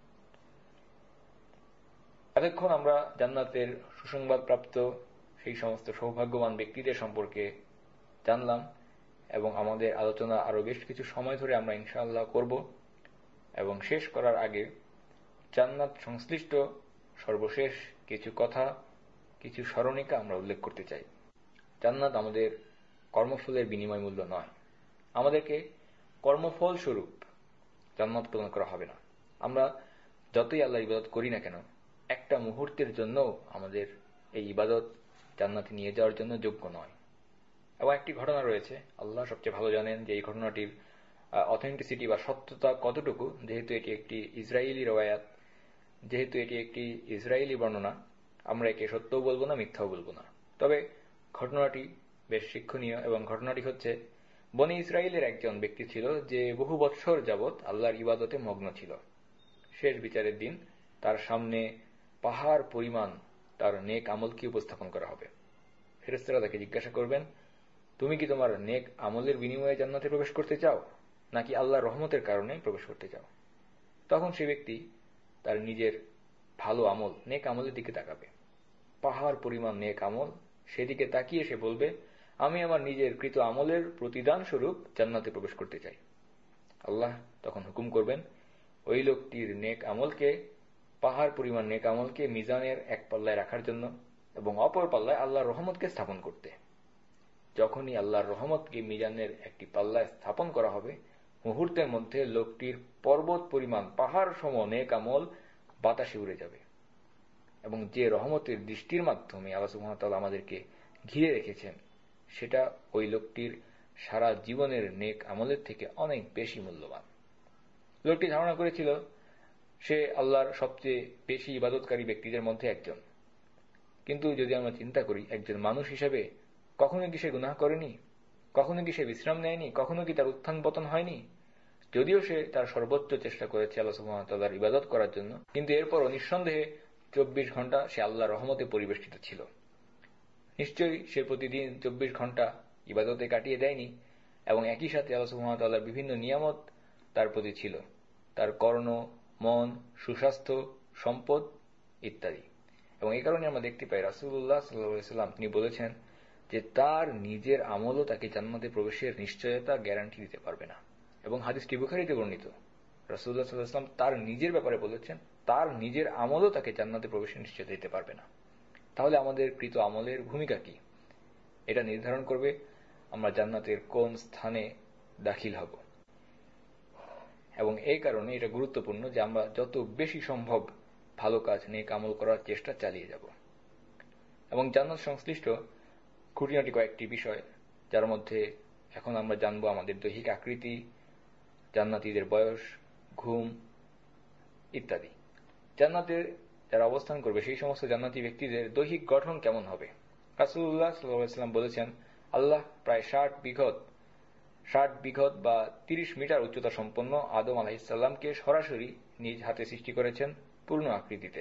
এতক্ষণ আমরা জান্নাতের সুসংবাদ প্রাপ্ত সেই সমস্ত সৌভাগ্যবান ব্যক্তিদের সম্পর্কে জানলাম এবং আমাদের আলোচনা আরো বেশ কিছু সময় ধরে আমরা ইনশাআল্লাহ করব এবং শেষ করার আগে জান্নাত সংশ্লিষ্ট সর্বশেষ কিছু কথা, কিছু স্মরণিকা আমরা উল্লেখ করতে চাই। জান্নাত আমাদের কর্মফলের বিনিময় মূল্য নয়, আমাদেরকে কর্মফল স্বরূপ জান্নাত প্রদান করা হবে না। আমরা যতই আল্লাহর ইবাদত করি না কেন, একটা মুহূর্তের জন্য আমাদের এই ইবাদত জান্নাতে নিয়ে যাওয়ার জন্য যোগ্য নয়। এবং একটি ঘটনা রয়েছে, আল্লাহ সবচেয়ে ভালো জানেন যে এই ঘটনাটির অথেন্টিসিটি বা সত্যতা কতটুকু, যেহেতু এটি একটি ইসরায়েলি রওয়ায়াত, যেহেতু এটি একটি ইসরায়েলি বর্ণনা, আমরা একে সত্যও বলবো না, মিথ্যাও বলবো না। তবে ঘটনাটি বেশ শিক্ষণীয় এবং ঘটনাটি হচ্ছে, বনি ইসরায়েলের একজন ব্যক্তি ছিল যে বহু বৎসর যাবৎ আল্লাহর ইবাদতে মগ্ন ছিল। শেষ বিচারের দিন তার সামনে পাহাড় পরিমাণ তার নেক আমলকে উপস্থাপন করা হবে। ফেরেশতারা তাকে জিজ্ঞাসা করবেন, তুমি কি তোমার নেক আমলের বিনিময়ে জান্নাতে প্রবেশ করতে চাও নাকি আল্লাহর রহমতের কারণে প্রবেশ করতে চাও? তখন সে ব্যক্তি তার নিজের ভালো আমল, নেক আমলের দিকে তাকাবে, পাহাড় পরিমাণ নেক আমল, সেদিকে তাকিয়ে সে বলবে, আমি আমার নিজের কৃত আমলের প্রতিদান স্বরূপ জান্নাতে প্রবেশ করতে চাই। আল্লাহ তখন হুকুম করবেন ওই লোকটির নেক আমলকে, পাহাড় পরিমাণ নেক আমলকে মিজানের এক পাল্লায় রাখার জন্য এবং অপর পাল্লায় আল্লাহর রহমতকে স্থাপন করতে। যখনই আল্লাহর রহমতকে মিজানের একটি পাল্লায় স্থাপন করা হবে, মুহূর্তের মধ্যে লোকটির পর্বত পরিমাণ, পাহাড় সম নেক আমল বাতাসে উড়ে যাবে এবং যে রহমতের দৃষ্টির মাধ্যমে আল্লাহ সুবহানাহু ওয়া তাআলা আমাদেরকে ঘিরে রেখেছেন, সেটা ওই লোকটির সারা জীবনের নেক আমলের থেকে অনেক বেশি মূল্যবান। লোকটি ধারণা করেছিল সে আল্লাহর সবচেয়ে বেশি ইবাদতকারী ব্যক্তিদের মধ্যে একজন। কিন্তু যদি আমরা চিন্তা করি, একজন মানুষ হিসেবে কখনো কি সে গুনাহ করেনি? কখনো কি সে বিশ্রাম নেয়নি? কখনো কি তার উত্থান পতন হয়নি? যদিও সে তার সর্বোচ্চ চেষ্টা করেছে আল্লাহ সুবহানাহু ওয়া তাআলার ইবাদত করার জন্য, কিন্তু এরপরও নিঃসন্দেহে 24 ঘন্টা সে আল্লাহর রহমতে পরিবেষ্টিত ছিল। নিশ্চয়ই সে প্রতিদিন 24 ঘন্টা ইবাদতে কাটিয়ে দেয়নি, এবং একই সাথে আল্লাহ সুবহানাহু ওয়া তাআলার বিভিন্ন নিয়ামত তার প্রতি ছিল, তার কর্ণ, মন, সুস্বাস্থ্য, সম্পদ ইত্যাদি। এবং এই কারণে আমরা দেখতে পাই রাসূলুল্লাহ সাল্লাল্লাহু আলাইহি ওয়াসাল্লাম তিনি বলেছেন যে তার নিজের আমলও তাকে জান্নাতে প্রবেশের নিশ্চয়তা গ্যারান্টি দিতে পারবে না। এবং হাদিসটি বুখারীতে বর্ণিত, রাসূলুল্লাহ সাল্লাল্লাহু আলাইহি ওয়াসাল্লাম তার নিজের ব্যাপারে বলেছেন তার নিজের আমলও তাকে জান্নাতে প্রবেশের নিশ্চয়তা দিতে পারবে না। তাহলে আমাদের কৃত আমলের ভূমিকা কি? এটা নির্ধারণ করবে আমরা জান্নাতের কোন স্থানে দাখিল হব। এবং এই কারণে এটা গুরুত্বপূর্ণ যে আমরা যত বেশি সম্ভব ভালো কাজ, নেক আমল করার চেষ্টা চালিয়ে যাব। এবং জান্নাত সংশ্লিষ্ট খুঁটিনাটি কয়েকটি বিষয়, যার মধ্যে এখন আমরা জানব আমাদের দৈহিক আকৃতি, জান্নাতীদের বয়স, ঘুম ইত্যাদি। জান্নাতে যারা অবস্থান করবে সেই সমস্ত জান্নাতী ব্যক্তিদের দৈহিক গঠন কেমন হবে? রাসূলুল্লাহ সাল্লাল্লাহু আলাইহি ওয়াসাল্লাম বলেছেন, আল্লাহ প্রায় 60 বিঘত বা 30 মিটার উচ্চতা সম্পন্ন আদম আলাইহিস সালামকে সরাসরি নিজ হাতে সৃষ্টি করেছেন পূর্ণ আকৃতিতে।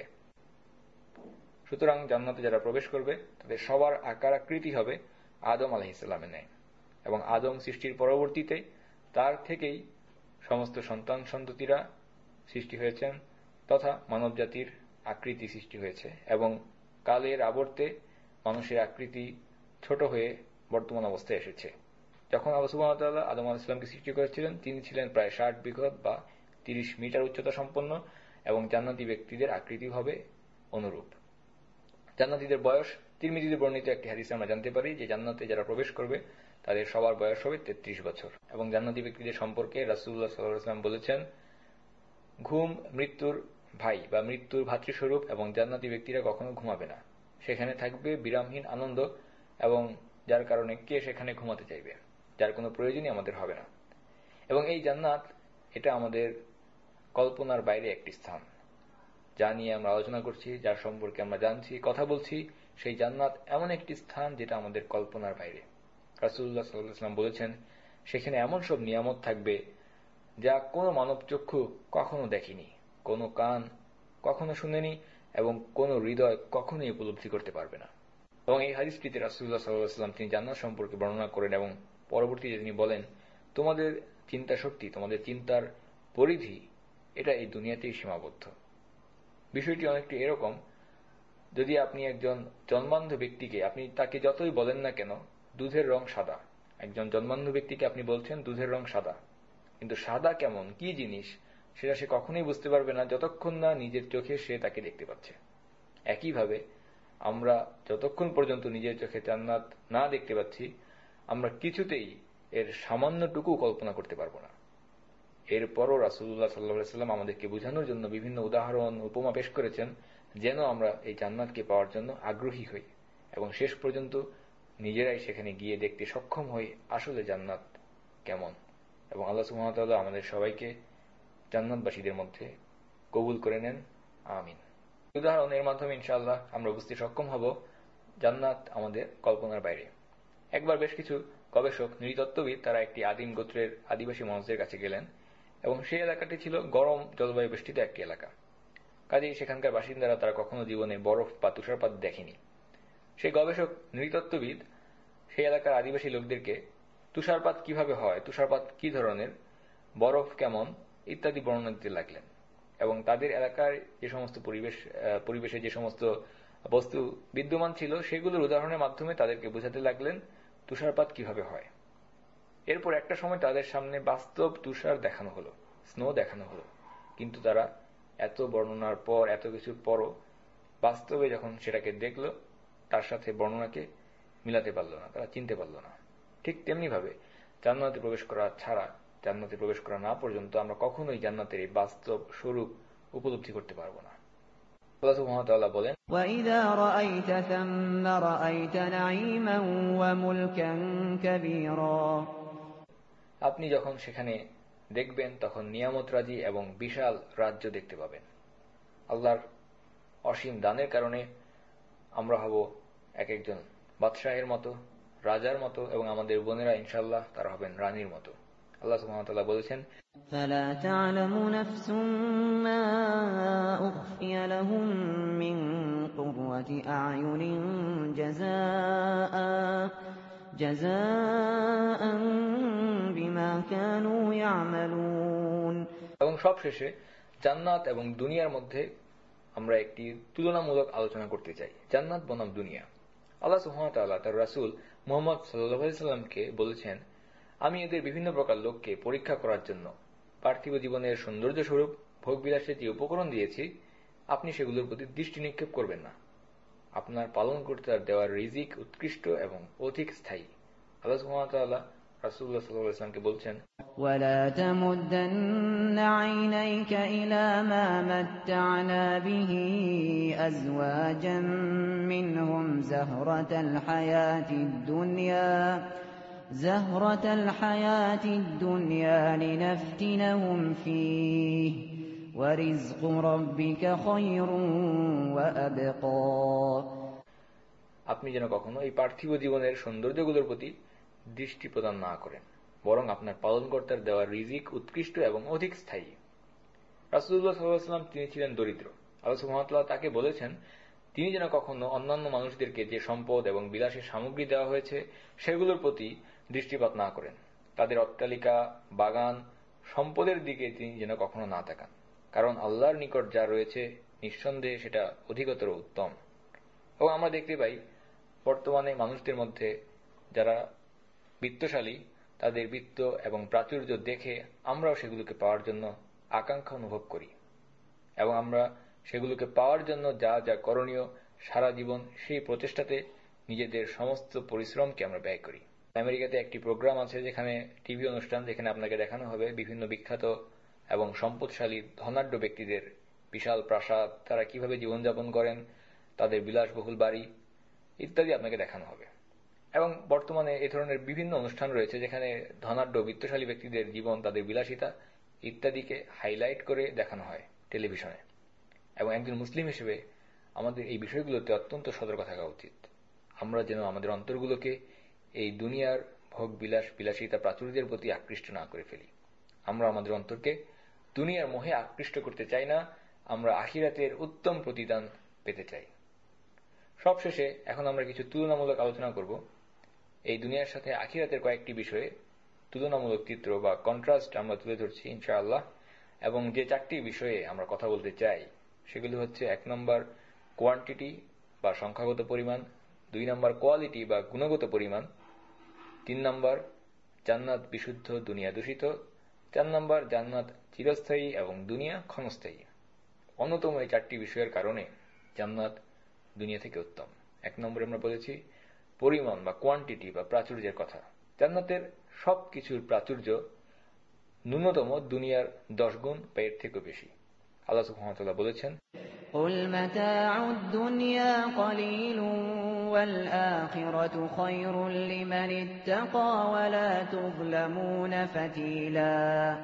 সুতরাং জান্নাতে যারা প্রবেশ করবে তাদের সবার আকার আকৃতি হবে আদম আলাইহিস সালামের ন্যায়। এবং আদম সৃষ্টির পরবর্তীতে তার থেকেই সমস্ত সন্তান সন্ততিরা সৃষ্টি হয়েছেন, তথা মানবজাতির আকৃতি সৃষ্টি হয়েছে। এবং কালের আবর্তে মানুষের আকৃতি ছোট হয়ে বর্তমান অবস্থায় এসেছে। যখন আল্লাহ সুবহানাহু ওয়া তাআলা আদম আলাইহিস সালামকে সৃষ্টি করেছিলেন, তিনি ছিলেন প্রায় 60 বিঘত বা 30 মিটার উচ্চতা সম্পন্ন, এবং জান্নাতী ব্যক্তিদের আকৃতি হবে অনুরূপ। জান্নাতীদের বয়স, তিরমিজিতে বর্ণিত একটি হাদিসে আমরা জানতে পারি যে জান্নাতে যারা প্রবেশ করবে তাদের সবার বয়স হবে 33 বছর। এবং জান্নাতী ব্যক্তিদের সম্পর্কে রাসূলুল্লাহ সাল্লাল্লাহু আলাইহি ওয়াসাল্লাম বলেছেন, ঘুম মৃত্যুর ভাই বা মৃত্যুর ভাতৃস্বরূপ, এবং জান্নাতী ব্যক্তিরা কখনো ঘুমাবে না। সেখানে থাকবে বিরামহীন আনন্দ, এবং যার কারণে কে সেখানে ঘুমাতে চাইবে, যার কোনো প্রয়োজনই আমাদের হবে না। এবং এই জান্নাত এটা আমাদের কল্পনার বাইরে একটি স্থান, যা নিয়ে আমরা আলোচনা করছি, যার সম্পর্কে আমরা জানছি, কথা বলছি। সেই জান্নাত এমন একটি স্থান যেটা আমাদের কল্পনার বাইরে। রাসূলুল্লাহ সাল্লাল্লাহু আলাইহি ওয়াসাল্লাম বলেছেন, সেখানে এমন সব নিয়ামত থাকবে যা কোনো মানব চক্ষু কখনো দেখেনি, কোনো কান কখনো শুনেনি, এবং কোনো হৃদয় কখনোই উপলব্ধি করতে পারবে না। এবং এই হাদিসটিতে রাসূলুল্লাহ সাল্লাল্লাহু আলাইহি ওয়াসাল্লাম তিনি জান্নাত সম্পর্কে বর্ণনা করেন, এবং পরবর্তীতে তিনি বলেন, তোমাদের চিন্তা শক্তি, তোমাদের চিন্তার পরিধি এটা এই দুনিয়াতেই সীমাবদ্ধ। বিষয়টি অনেকটি এরকম, যদি আপনি একজন জন্মান্ধ ব্যক্তিকে, আপনি তাকে যতই বলেন না কেন দুধের রং সাদা, একজন জন্মান্ধ ব্যক্তিকে আপনি বলছেন দুধের রং সাদা, কিন্তু সাদা কেমন, কি জিনিস, সেটা সে কখনোই বুঝতে পারবে না যতক্ষণ না নিজের চোখে সে তাকে দেখতে পাচ্ছে। একইভাবে আমরা যতক্ষণ পর্যন্ত নিজের চোখে জান্নাত না দেখতে পাচ্ছি, আমরা কিছুতেই এর সামান্যটুকু কল্পনা করতে পারবো না। এরপরও রাসূলুল্লাহ সাল্লাল্লাহু আলাইহি ওয়াসাল্লাম আমাদেরকে বোঝানোর জন্য বিভিন্ন উদাহরণ, উপমা পেশ করেছেন, যেন আমরা এই জান্নাতকে পাওয়ার জন্য আগ্রহী হই এবং শেষ পর্যন্ত নিজেরাই সেখানে গিয়ে দেখতে সক্ষম হই আসলে জান্নাত কেমন। এবং আল্লাহ সুবহানাহু ওয়া তাআলা আমাদের সবাইকে জান্নাতবাসীদের মধ্যে কবুল করে নেন, আমিন। উদাহরণের মাধ্যমে ইনশাআল্লাহ আমরা বুঝতে সক্ষম হব জান্নাত আমাদের কল্পনার বাইরে। একবার বেশ কিছু গবেষক, নৃতত্ত্ববিদ, তারা একটি আদিম গোত্রের আদিবাসী মানুষদের কাছে গেলেন, এবং সেই এলাকাটি ছিল গরম জলবায়ু বেষ্টিত একটি এলাকা। কাজেই সেখানকার বাসিন্দারা তারা কখনো জীবনে বরফ বা তুষারপাত দেখেনি। সেই গবেষক নৃতত্ত্ববিদ সেই এলাকার আদিবাসী লোকদেরকে তুষারপাত কিভাবে হয়, তুষারপাত কি ধরনের, বরফ কেমন ইত্যাদি বর্ণনা দিতে লাগলেন। এবং তাদের এলাকার যে সমস্ত পরিবেশে যে সমস্ত বস্তু বিদ্যমান ছিল সেগুলোর উদাহরণের মাধ্যমে তাদেরকে বোঝাতে লাগলেন তুষারপাত কিভাবে হয়। এরপর একটা সময় তাদের সামনে বাস্তব তুষার দেখানো হলো, স্নো দেখানো হলো, কিন্তু তারা এত বর্ণনার পর, এত কিছুর পরও বাস্তবে যখন সেটাকে দেখলো তার সাথে বর্ণনাকে মিলাতে পারল না, তারা চিনতে পারল না। ঠিক তেমনি ভাবে জান্নাতে প্রবেশ করা ছাড়া, জান্নাতে প্রবেশ করা না পর্যন্ত আমরা কখনোই জান্নাতের এই বাস্তব স্বরূপ উপলব্ধি করতে পারবো না। আল্লাহ সুবহানাহু ওয়া তাআলা বলেন, وَإِذَا رَأَيْتَ ثَمَّ رَأَيْتَ نَعِيمًا وَمُلْكًا كَبِيرًا। আপনি যখন সেখানে দেখবেন তখন নিয়ামতরাজি এবং বিশাল রাজ্য দেখতে পাবেন। আল্লাহর অসীম দানের কারণে আমরা হব এক একজন বাদশাহের মতো, রাজার মতো, এবং আমাদের বোনেরা ইনশাআল্লাহ তারা হবেন রানীর মতো। আল্লাহ সুবহানাহু ওয়া তাআলা বলেছেন, فَلَا تَعْلَمُ نَفْسٌ مَّا أُخْفِيَ لَهُم مِّن قُرَّةِ أَعْيُنٍ جَزَاءً بِمَا كَانُوا يَعْمَلُونَ। এবং সবশেষে জান্নাত এবং দুনিয়ার মধ্যে আমরা একটি তুলনামূলক আলোচনা করতে চাই। জান্নাত বনাম দুনিয়া। আল্লাহ সুবহানাহু ওয়া তাআলা তার রাসূল মুহাম্মদ সাল্লাল্লাহু আলাইহি সাল্লামকে বলেছেন, আমি এদের বিভিন্ন প্রকার লোককে পরীক্ষা করার জন্য পার্থিব জীবনের সৌন্দর্য স্বরূপ ভোগবিলাসের যে উপকরণ দিয়েছি, আপনি সেগুলোর প্রতি দৃষ্টি নিক্ষেপ করবেন না। আপনার পালনকর্তার দেওয়ার রিজিক উৎকৃষ্ট এবং অধিক স্থায়ী। আল্লাহ সুবহানাহু ওয়া তাআলা রাসূলুল্লাহ সাল্লাল্লাহু আলাইহি ওয়াসাল্লামকে বলছেন, وَلَا تَمُدَّنَّ عَيْنَيْكَ إِلَىٰ مَا مَتَّعْنَا بِهِ أَزْوَاجًا مِّنْهُمْ زَهْرَةَ الْحَيَاةِ الدُّنْيَا لِنَفْتِنَهُمْ فِيهِ ۚ وَرِزْقُ رَبِّكَ خَيْرٌ وَأَبْقَىٰ। আপনি যেন কখনো এই পার্থিব জীবনের সৌন্দর্যগুলোর প্রতি দৃষ্টি প্রদান না করেন, বরং আপনার পালনকর্তার দেওয়া রিজিক উৎকৃষ্ট এবং অধিক স্থায়ী। রাসূলুল্লাহ সাল্লাল্লাহু আলাইহি ওয়াসাল্লাম তিনি ছিলেন দরিদ্র। আল্লাহ সুবহানাহু ওয়া তাআলা তাকে বলেছেন, তিনি যেন কখনো অন্যান্য মানুষদেরকে যে সম্পদ এবং বিলাসের সামগ্রী দেওয়া হয়েছে সেগুলোর প্রতি দৃষ্টিপাত না করেন। তাদের অট্টালিকা, বাগান, সম্পদের দিকে তিনি যেন কখনো না তাকান, কারণ আল্লাহর নিকট যা রয়েছে নিঃসন্দেহে সেটা অধিকতর উত্তম। এবং আমরা দেখতে পাই বর্তমানে মানুষদের মধ্যে যারা বিত্তশালী, তাদের বিত্ত এবং প্রাচুর্য দেখে আমরাও সেগুলোকে পাওয়ার জন্য আকাঙ্ক্ষা অনুভব করি, এবং আমরা সেগুলোকে পাওয়ার জন্য যা যা করণীয় সারা জীবন সেই প্রচেষ্টাতে নিজেদের সমস্ত পরিশ্রমকে আমরা ব্যয় করি। আমেরিকাতে একটি প্রোগ্রাম আছে, যেখানে টিভি অনুষ্ঠান, যেখানে আপনাকে দেখানো হবে বিভিন্ন বিখ্যাত এবং সম্পদশালী ধনাঢ্য ব্যক্তিদের বিশাল প্রাসাদ, তারা কিভাবে জীবনযাপন করেন, তাদের বিলাসবহুল বাড়ি ইত্যাদি আপনাকে দেখানো হবে। এবং বর্তমানে এই ধরনের বিভিন্ন অনুষ্ঠান রয়েছে যেখানে ধনাঢ্য বিত্তশালী ব্যক্তিদের জীবন, তাদের বিলাসিতা ইত্যাদিকে হাইলাইট করে দেখানো হয় টেলিভিশনে। এবং একজন মুসলিম হিসেবে আমাদের এই বিষয়গুলোতে অত্যন্ত সতর্ক থাকা উচিত। আমরা যেন আমাদের অন্তরগুলোকে এই দুনিয়ার ভোগ বিলাস, বিলাসিতা, প্রাচুর্যের প্রতি আকৃষ্ট না করে ফেলি। আমরা আমাদের অন্তরকে দুনিয়ার মোহে আকৃষ্ট করতে চাই না, আমরা আখিরাতের উত্তম প্রতিদান পেতে চাই। সবশেষে এখন আমরা কিছু তুলনামূলক আলোচনা করব। এই দুনিয়ার সাথে আখিরাতের কয়েকটি বিষয়ে তুলনামূলক চিত্র বা কন্ট্রাস্ট আমরা তুলে ধরছি ইনশাআল্লাহ। এবং যে চারটি বিষয়ে আমরা কথা বলতে চাই সেগুলি হচ্ছে: 1 নম্বর কোয়ান্টিটি বা সংখ্যাগত পরিমাণ, 2 নম্বর কোয়ালিটি বা গুণগত পরিমাণ, 3 নম্বর জান্নাত বিশুদ্ধ, দুনিয়া দূষিত, 4 নম্বর জান্নাত চিরস্থায়ী এবং দুনিয়া ক্ষণস্থায়ী। অন্যতম এই চারটি বিষয়ের কারণে জান্নাত দুনিয়া থেকে উত্তম। 1 নম্বরে আমরা বলেছি পরিমাণ বা কোয়ান্টিটি বা প্রাচুর্যের কথা। জান্নাতের সবকিছুর প্রাচুর্য ন্যূনতম দুনিয়ার 10 গুণ বা এর থেকেও বেশি। আল্লাহ সুবহানাহু ওয়া তাআলা বলেছেন, قُلْ مَتَاعُ الدُّنْيَا قَلِيلٌ وَالْآخِرَةُ خَيْرٌ لِّمَنِ اتَّقَىٰ وَلَا تُظْلَمُونَ فَتِيلًا।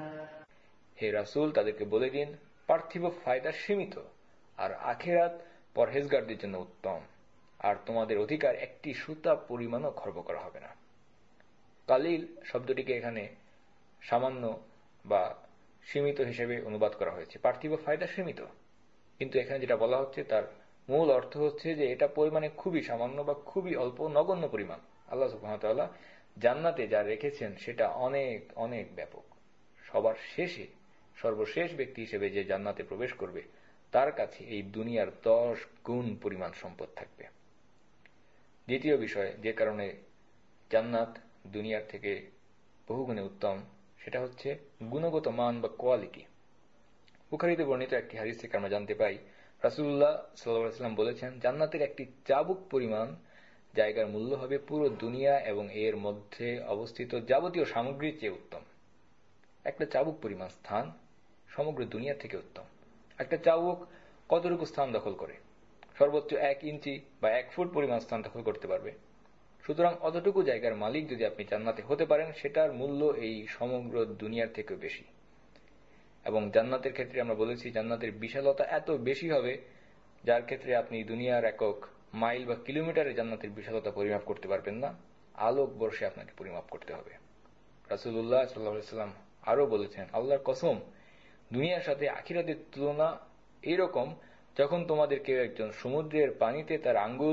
হে রাসূল, তাদেরকে বলে দিন, পার্থিব ফায়দা সীমিত আর আখিরাত পরহেজগারদের জন্য উত্তম, আর তোমাদের অধিকার একটি সুতা পরিমাণও খর্ব করা হবে না। কালিল শব্দটিকে এখানে সামান্য বা সীমিত হিসেবে অনুবাদ করা হয়েছে। পার্থিব ফায়দা সীমিত, কিন্তু এখানে যেটা বলা হচ্ছে তার মূল অর্থ হচ্ছে যে এটা পরিমাণে খুবই সামান্য বা খুবই অল্প, নগণ্য পরিমাণ। আল্লাহ সুবহানাহু ওয়া তাআলা জান্নাতে যা রেখেছেন সেটা অনেক অনেক ব্যাপক। সবার শেষে সর্বশেষ ব্যক্তি হিসেবে যে জান্নাতে প্রবেশ করবে তার কাছে এই দুনিয়ার 10 গুণ পরিমাণ সম্পদ থাকবে। দ্বিতীয় বিষয় যে কারণে জান্নাত দুনিয়ার থেকে বহুগুণে উত্তম, সেটা হচ্ছে গুণগত মান বা কোয়ালিটি। বুখারীতে বর্ণিত একটি হাদিস থেকে আমরা জানতে পাই, রাসূলুল্লাহ সাল্লাল্লাহু আলাইহি ওয়াসাল্লাম বলেছেন, জান্নাতের একটি চাবুক পরিমাণ জায়গার মূল্য হবে পুরো দুনিয়া এবং এর মধ্যে অবস্থিত যাবতীয় সামগ্রীর চেয়ে উত্তম। একটা চাবুক পরিমাণ স্থান সমগ্র দুনিয়া থেকে উত্তম। একটা চাবুক কতটুকু স্থান দখল করে? সর্বোচ্চ 1 ইঞ্চি বা 1 ফুট পরিমাণ স্থান দখল করতে পারবে। সুতরাং অতটুকু জায়গার মালিক যদি আপনি জান্নাতে হতে পারেন, সেটার মূল্য এই সমগ্র দুনিয়ার থেকেও বেশি। এবং জান্নাতের ক্ষেত্রে আমরা বলেছি, জান্নাতের বিশালতা এত বেশি হবে যার ক্ষেত্রে আপনি দুনিয়ার একক মাইল বা কিলোমিটারে জান্নাতের বিশালতা পরিমাপ করতে পারবেন না, আলোক বর্ষে আপনাকে পরিমাপ করতে হবে। রাসূলুল্লাহ সাল্লাল্লাহু আলাইহি ওয়াসাল্লাম আরো বলেছেন, আল্লাহর কসম, দুনিয়ার সাথে আখিরাতের তুলনা এরকম যখন তোমাদের কেউ একজন সমুদ্রের পানিতে তার আঙ্গুল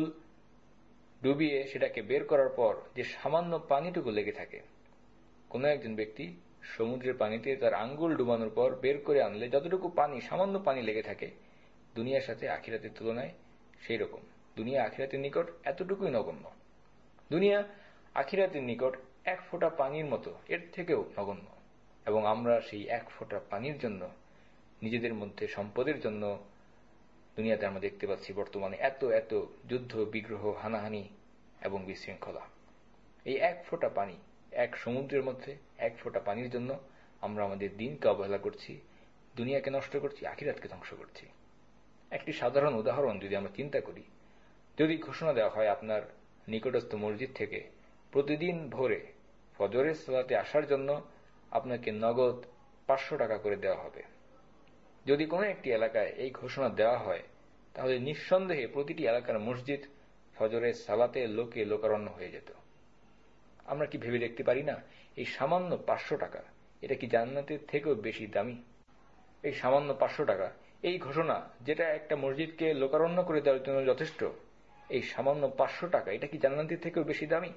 ডুবিয়ে সেটাকে বের করার পর যে সামান্য পানিটুকু লেগে থাকে। কোন একজন ব্যক্তি সমুদ্রের পানিতে তার আঙ্গুল ডুবানোর পর বের করে আনলে যতটুকু পানি, সামান্য পানি লেগে থাকে, দুনিয়ার সাথে আখিরাতের তুলনায় সেই রকম। দুনিয়া আখিরাতের নিকট এতটুকুই নগণ্য। দুনিয়া আখিরাতের নিকট 1 ফোঁটা পানির মতো, এর থেকেও নগণ্য। এবং আমরা সেই 1 ফোঁটা পানির জন্য, নিজেদের মধ্যে সম্পদের জন্য দুনিয়াতে আমরা দেখতে পাচ্ছি বর্তমানে এত এত যুদ্ধ, বিগ্রহ, হানাহানি এবং বিশৃঙ্খলা। এই 1 ফোঁটা পানি, এক সমুদ্রের মধ্যে 1 ফোঁটা পানির জন্য আমরা আমাদের দিনকে অবহেলা করছি, দুনিয়াকে নষ্ট করছি, আখিরাতকে ধ্বংস করছি। একটি সাধারণ উদাহরণ যদি আমরা চিন্তা করি, যদি ঘোষণা দেওয়া হয় আপনার নিকটস্থ মসজিদ থেকে প্রতিদিন ভোরে ফজরের সালাতে আসার জন্য আপনাকে নগদ 500 টাকা করে দেওয়া হবে। যদি কোনো একটি এলাকায় এই ঘোষণা দেওয়া হয়, তাহলে নিঃসন্দেহে প্রতিটি এলাকার মসজিদ ফজরের সালাতে লোকে লোকারণ্য হয়ে যেত। আমরা কি ভেবে দেখতে পারি না, এই সামান্য 500 টাকা, এটা কি জান্নাতের থেকেও বেশি দামি? এই সামান্য 500 টাকা, এই ঘোষণা যেটা একটা মসজিদকে লোকারণ্য করে দেওয়ার জন্য যথেষ্ট, এই সামান্য 500 টাকা, এটা কি জান্নাতের থেকেও বেশি দামি?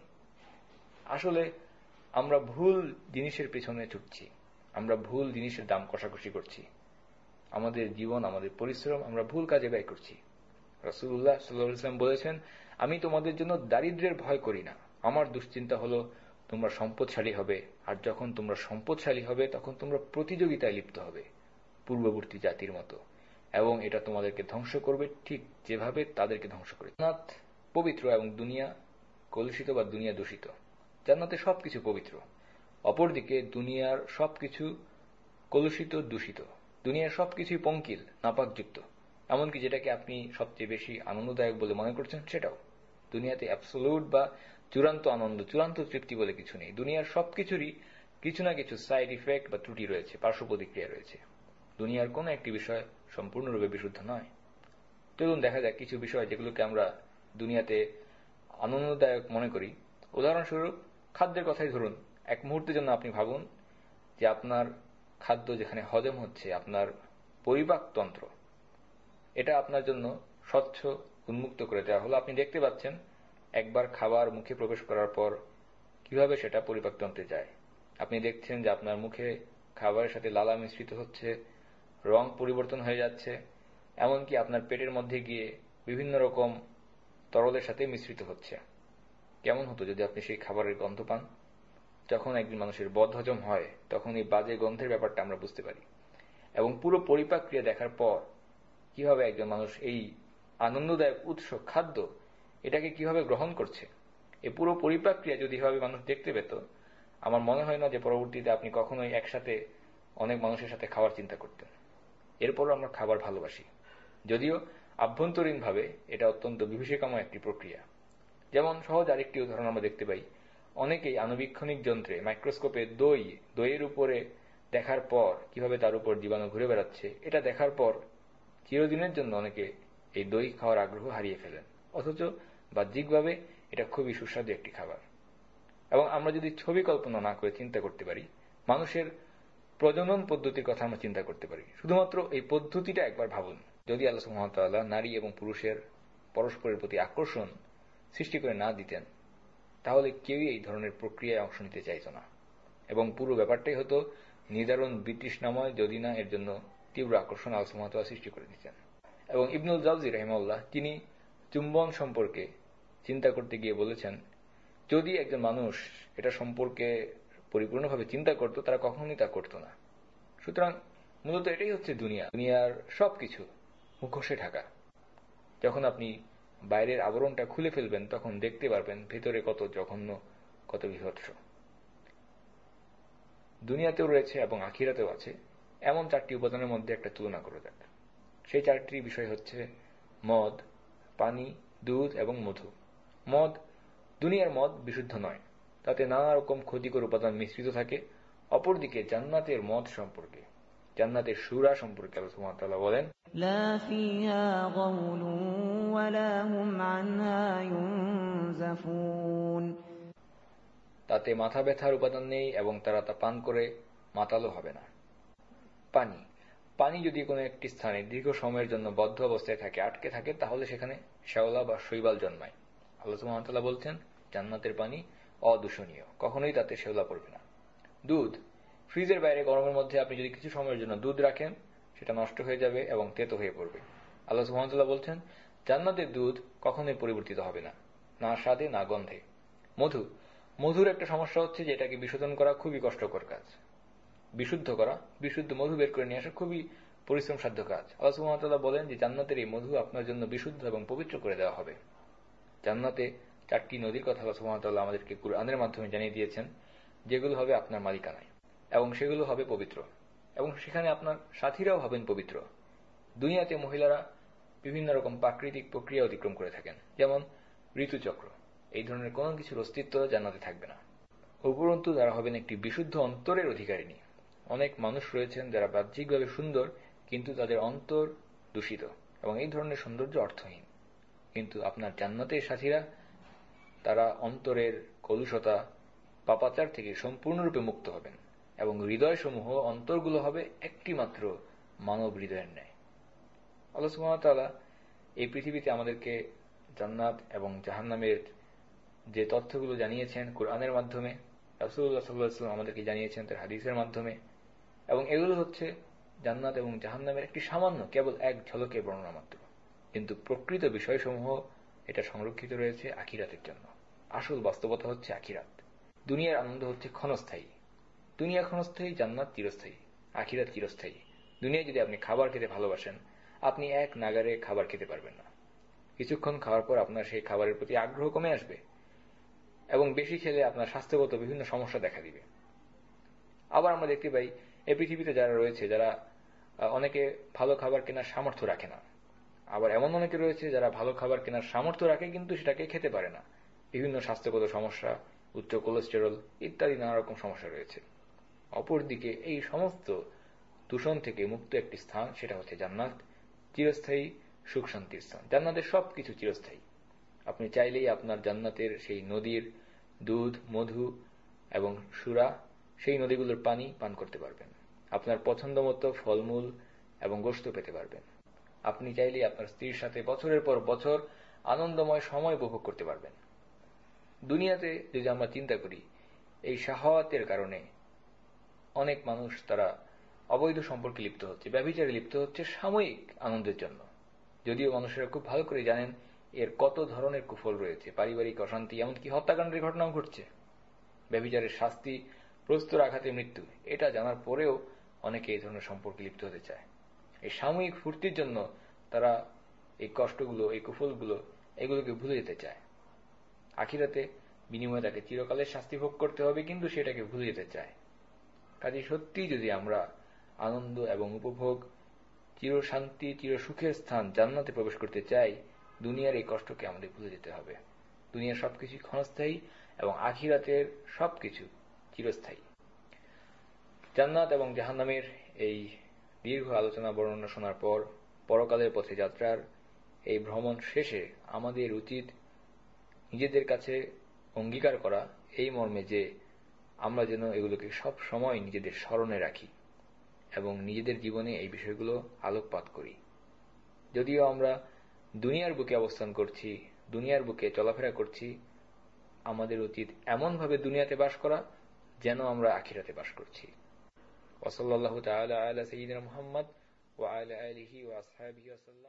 আসলে আমরা ভুল জিনিসের পেছনে ছুটছি, আমরা ভুল জিনিসের দাম কষাকষি করছি। আমাদের জীবন, আমাদের পরিশ্রম আমরা ভুল কাজে ব্যয় করছি। রাসূলুল্লাহ সাল্লাল্লাহু আলাইহি ওয়াসাল্লাম বলেছেন, আমি তোমাদের জন্য দারিদ্র্যের ভয় করি না, আমার দুশ্চিন্তা হলো তোমরা সম্পদশালী হবে, আর যখন তোমরা সম্পদশালী হবে তখন তোমরা প্রতিযোগিতায় লিপ্ত হবে পূর্ববর্তী জাতির মতো, এবং এটা তোমাদেরকে ধ্বংস করবে ঠিক যেভাবে তাদেরকে ধ্বংস করে। জান্নাত পবিত্র এবং দুনিয়া কলুষিত বা দুনিয়া দূষিত। জান্নাতে সবকিছু পবিত্র, অপরদিকে দুনিয়ার সবকিছু কলুষিত, দূষিত। দুনিয়ার সবকিছুই পঙ্কিল, নাপাকযুক্ত। এমনকি যেটাকে আপনি সবচেয়ে বেশি আনন্দদায়ক বলে মনে করছেন সেটাও। দুনিয়াতে অ্যাবসোলিউট বা চূড়ান্ত আনন্দ, চূড়ান্ত তৃপ্তি বলে কিছু নেই। দুনিয়ার সবকিছুরই কিছু না কিছু সাইড ইফেক্ট বা ত্রুটি রয়েছে, পার্শ্ব প্রতিক্রিয়া রয়েছে। দুনিয়ার কোনো একটি বিষয় সম্পূর্ণরূপে বিশুদ্ধ নয়। চলুন দেখা যাক কিছু বিষয় যেগুলোকে আমরা দুনিয়াতে আনন্দদায়ক মনে করি। উদাহরণস্বরূপ খাদ্যের কথাই ধরুন। এক মুহূর্তের জন্য আপনি ভাবুন যে আপনার খাদ্য যেখানে হজম হচ্ছে, আপনার পরিপাকতন্ত্র, এটা আপনার জন্য স্বচ্ছ, উন্মুক্ত করে দেওয়া হলো। আপনি দেখতে পাচ্ছেন একবার খাবার মুখে প্রবেশ করার পর কিভাবে সেটা পরিপাকতন্ত্রে যায়। আপনি দেখছেন যে আপনার মুখে খাবারের সাথে লালা মিশ্রিত হচ্ছে, রং পরিবর্তন হয়ে যাচ্ছে, এমনকি আপনার পেটের মধ্যে গিয়ে বিভিন্ন রকম তরলের সাথে মিশ্রিত হচ্ছে। কেমন হতো যদি আপনি সেই খাবারের গন্ধ পান? যখন একজন মানুষের বদহজম হয় তখন এই বাজে গন্ধের ব্যাপারটা আমরা বুঝতে পারি। এবং পুরো পরিপাক ক্রিয়া দেখার পর কিভাবে একজন মানুষ এই আনন্দদায়ক উৎস খাদ্য এটাকে কিভাবে গ্রহণ করছে, এই পুরো পরিপাক ক্রিয়া যদি এভাবে মানুষ দেখতে পেত, আমার মনে হয় না যে পরবর্তীতে আপনি কখনোই একসাথে অনেক মানুষের সাথে খাওয়ার চিন্তা করতেন। এরপরও আমরা খাবার ভালোবাসি, যদিও আভ্যন্তরীণভাবে এটা অত্যন্ত বিভীষিকাময় একটি প্রক্রিয়া। যেমন সহজ আরেকটি উদাহরণ আমরা দেখতে পাই, অনেকেই আণুবীক্ষণিক যন্ত্রে মাইক্রোস্কোপে দইয়ের উপরে দেখার পর কিভাবে তার উপর জীবাণু ঘুরে বেড়াচ্ছে, এটা দেখার পর চিরদিনের জন্য অনেকে এই দই খাওয়ার আগ্রহ হারিয়ে ফেলেন, অথচ বাহ্যিকভাবে এটা খুবই সুস্বাদু একটি খাবার। এবং আমরা যদি ছবি কল্পনা না করে চিন্তা করতে পারি, মানুষের প্রজনন পদ্ধতির কথা আমরা চিন্তা করতে পারি, শুধুমাত্র এই পদ্ধতিটা একবার ভাবুন। যদি আল্লাহ সুবহানাহু ওয়া তাআলা নারী এবং পুরুষের পরস্পরের প্রতি আকর্ষণ সৃষ্টি করে না দিতেন, তাহলে কেউই এই ধরনের প্রক্রিয়ায় অংশ নিতে চাইত না, এবং পুরো ব্যাপারটাই হতো নিদারুণ বিতৃষ্ণাময়, যদি না এর জন্য তীব্র আকর্ষণ আল্লাহ সুবহানাহু ওয়া তাআলা সৃষ্টি করে দিতেন। এবং ইবনুল জাওজি রাহিমাহুল্লাহ, তিনি চুম্বন সম্পর্কে চিন্তা করতে গিয়ে বলেছেন, যদি একজন মানুষ এটা সম্পর্কে পরিপূর্ণভাবে চিন্তা করত, তারা কখনোই তা করত না। সুতরাং মূলত এটাই হচ্ছে দুনিয়া। দুনিয়ার সবকিছু মুখোশে ঢাকা। যখন আপনি বাইরের আবরণটা খুলে ফেলবেন তখন দেখতে পারবেন ভেতরে কত জঘন্য, কত বীভৎস। দুনিয়াতেও রয়েছে এবং আখিরাতেও আছে এমন 4টি উপাদানের মধ্যে একটা তুলনা করা যাক। সেই 4টি বিষয় হচ্ছে মদ, পানি, দুধ এবং মধু। মদ, দুনিয়ার মদ বিশুদ্ধ নয়, তাতে নানা রকম ক্ষতিকর উপাদান মিশ্রিত থাকে। অপরদিকে জান্নাতের মদ সম্পর্কে, জান্নাতের সূরা সম্পর্কে আল্লাহ সুবহানাহু ওয়া তাআলা বলেন, লা ফিহা গাওলুন ওয়ালা হুম আনহা ইউনজাফুন। তাতে মাথা ব্যথার উপাদান নেই এবং তারা তা পান করে মাতালো হবে না। পানি, পানি যদি কোনো একটি স্থানে দীর্ঘ সময়ের জন্য বদ্ধ অবস্থায় থাকে, আটকে থাকে, তাহলে সেখানে শ্যাওলা বা শৈবাল জন্মায়। আল্লাহ সুবহানাহু ওয়া তাআলা বলছেন জান্নাতের পানি অদূষণীয়, কখনোই তাতে শ্যাওলা পড়বে না। দুধ, ফ্রিজের বাইরে গরমের মধ্যে আপনি যদি কিছু সময়ের জন্য দুধ রাখেন, সেটা নষ্ট হয়ে যাবে এবং তেতো হয়ে পড়বে। আল্লাহ সুবহানাহু ওয়া তাআলা বলছেন জান্নাতের দুধ কখনোই পরিবর্তিত হবে না, না স্বাদে না গন্ধে। মধু, মধুর একটা সমস্যা হচ্ছে যে এটাকে বিশোধন করা খুবই কষ্টকর কাজ। বিশুদ্ধ করা, বিশুদ্ধ মধু বের করে নিয়ে আসা খুবই পরিশ্রমসাধ্য কাজ। আল্লাহ সুবহানাহু ওয়া তাআলা বলেন যে জান্নাতের এই মধু আপনার জন্য বিশুদ্ধ এবং পবিত্র করে দেওয়া হবে। জান্নাতে 4টি নদীর কথা আল্লাহ সুবহানাহু ওয়া তাআলা আমাদেরকে কুরআনের মাধ্যমে জানিয়ে দিয়েছেন, যেগুলো হবে আপনার মালিকানায় এবং সেগুলো হবে পবিত্র এবং সেখানে আপনার সাথীরাও হবেন পবিত্র। দুনিয়াতে মহিলারা বিভিন্ন রকম প্রাকৃতিক প্রক্রিয়া অতিক্রম করে থাকেন, যেমন ঋতুচক্র। এই ধরনের কোনো কিছুর অস্তিত্ব জান্নাতে থাকবে না। উপরন্তু তারা হবেন একটি বিশুদ্ধ অন্তরের অধিকারিণী। অনেক মানুষ রয়েছেন যারা বাহ্যিকভাবে সুন্দর, কিন্তু তাদের অন্তর দূষিত এবং এই ধরনের সৌন্দর্য অর্থহীন। কিন্তু আপনার জান্নাতের সাথীরা, তারা অন্তরের কলুষতা, পাপাচার থেকে সম্পূর্ণরূপে মুক্ত হবেন এবং হৃদয়সমূহ, অন্তরগুলো হবে একটি মাত্র মানব হৃদয়ের ন্যায়। আল্লাহ সুবহানাহু ওয়া তাআলা এই পৃথিবীতে আমাদেরকে জান্নাত এবং জাহান্নামের যে তথ্যগুলো জানিয়েছেন কুরআনের মাধ্যমে, রাসূলুল্লাহ সাল্লাল্লাহু আলাইহি ওয়াসাল্লাম আমাদেরকে জানিয়েছেন তার হাদিসের মাধ্যমে, এবং এগুলো হচ্ছে জান্নাত এবং জাহান্নামের একটি সামান্য, কেবল এক ঝলকের বর্ণনা মাত্র। কিন্তু প্রকৃত বিষয়সমূহ এটা সংরক্ষিত রয়েছে আখিরাতের জন্য। আসল বাস্তবতা হচ্ছে আখিরাত। দুনিয়ার আনন্দ হচ্ছে ক্ষণস্থায়ী, দুনিয়া ক্ষণস্থায়ী, জান্নাত চিরস্থায়ী, আখিরাত চিরস্থায়ী। দুনিয়ায় যদি আপনি খাবার খেতে ভালোবাসেন, আপনি এক নাগারে খাবার খেতে পারবেন না। কিছুক্ষণ খাওয়ার পর আপনার সেই খাবারের প্রতি আগ্রহ কমে আসবে এবং বেশি খেলে আপনার স্বাস্থ্যগত বিভিন্ন সমস্যা দেখা দিবে। আবার আমরা দেখতে পাই এই পৃথিবীতে যারা রয়েছে, যারা অনেকে ভালো খাবার কেনার সামর্থ্য রাখে না, আবার এমন অনেকে রয়েছে যারা ভালো খাবার কেনার সামর্থ্য রাখে কিন্তু সেটাকে খেতে পারে না। বিভিন্ন স্বাস্থ্যগত সমস্যা, উচ্চ কোলেস্টেরল ইত্যাদি নানা রকম সমস্যা রয়েছে। অপরদিকে এই সমস্ত দূষণ থেকে মুক্ত একটি স্থান, সেটা হচ্ছে জান্নাত, চিরস্থায়ী সুখ শান্তির স্থান। জান্নাতের সবকিছু চিরস্থায়ী। আপনি চাইলেই আপনার জান্নাতের সেই নদীর দুধ, মধু এবং সূরা, সেই নদীগুলোর পানি পান করতে পারবেন। আপনার পছন্দ মতো ফলমূল এবং গোশত পেতে পারবেন। আপনি চাইলেই আপনার স্ত্রীর সাথে বছরের পর বছর আনন্দময় সময় উপভোগ করতে পারবেন। দুনিয়াতে যদি আমরা চিন্তা করি, এই শাহওয়াতের কারণে অনেক মানুষ তারা অবৈধ সম্পর্কে লিপ্ত হচ্ছে, ব্যভিচারে লিপ্ত হচ্ছে সাময়িক আনন্দের জন্য। যদিও মানুষেরা খুব ভালো করে জানেন এর কত ধরনের কুফল রয়েছে, পারিবারিক অশান্তি, এমনকি হত্যাকাণ্ডের ঘটনাও ঘটছে। ব্যভিচারের শাস্তি, প্রস্তর আঘাতে মৃত্যু, এটা জানার পরেও অনেকে এই ধরনের সম্পর্কে লিপ্ত হতে চায়। এই সাময়িক ফুর্তির জন্য তারা এই কষ্টগুলো, এই কুফলগুলো, এগুলোকে ভুলে যেতে চায়। আখিরাতে বিনিময়ে তাকে চিরকালের শাস্তি ভোগ করতে হবে, কিন্তু সেটাকে ভুলে যেতে চায়। কাজে সত্যি যদি আমরা আনন্দ এবং উপভোগ, চিরশান্তি, চিরসুখের স্থান জান্নাতে প্রবেশ করতে চাই, দুনিয়ার এই কষ্টকে আমাদের ভুলে যেতে হবে। দুনিয়ার সবকিছু ক্ষণস্থায়ী এবং আখিরাতের সবকিছু চিরস্থায়ী। জান্নাত এবং জাহান্নামের এই দীর্ঘ আলোচনা বর্ণনা শোনার পর পরকালের পথে যাত্রার এই ভ্রমণ শেষে আমাদের উচিত নিজেদের কাছে অঙ্গীকার করা এই মর্মে যে আমরা যেন এগুলোকে সব সময় নিজেদের স্মরণে রাখি এবং নিজেদের জীবনে এই বিষয়গুলো আলোকপাত করি। যদিও আমরা দুনিয়ার বুকে অবস্থান করছি, দুনিয়ার বুকে চলাফেরা করছি, আমাদের উচিত এমনভাবে দুনিয়াতে বাস করা যেন আমরা আখিরাতে বাস করছি। ওয়া সাল্লাল্লাহু তাআলা আলা সাইয়্যিদিনা মুহাম্মদ ওয়া আলা আলিহি ওয়া আসহাবিহি ওয়া সাল্লাম।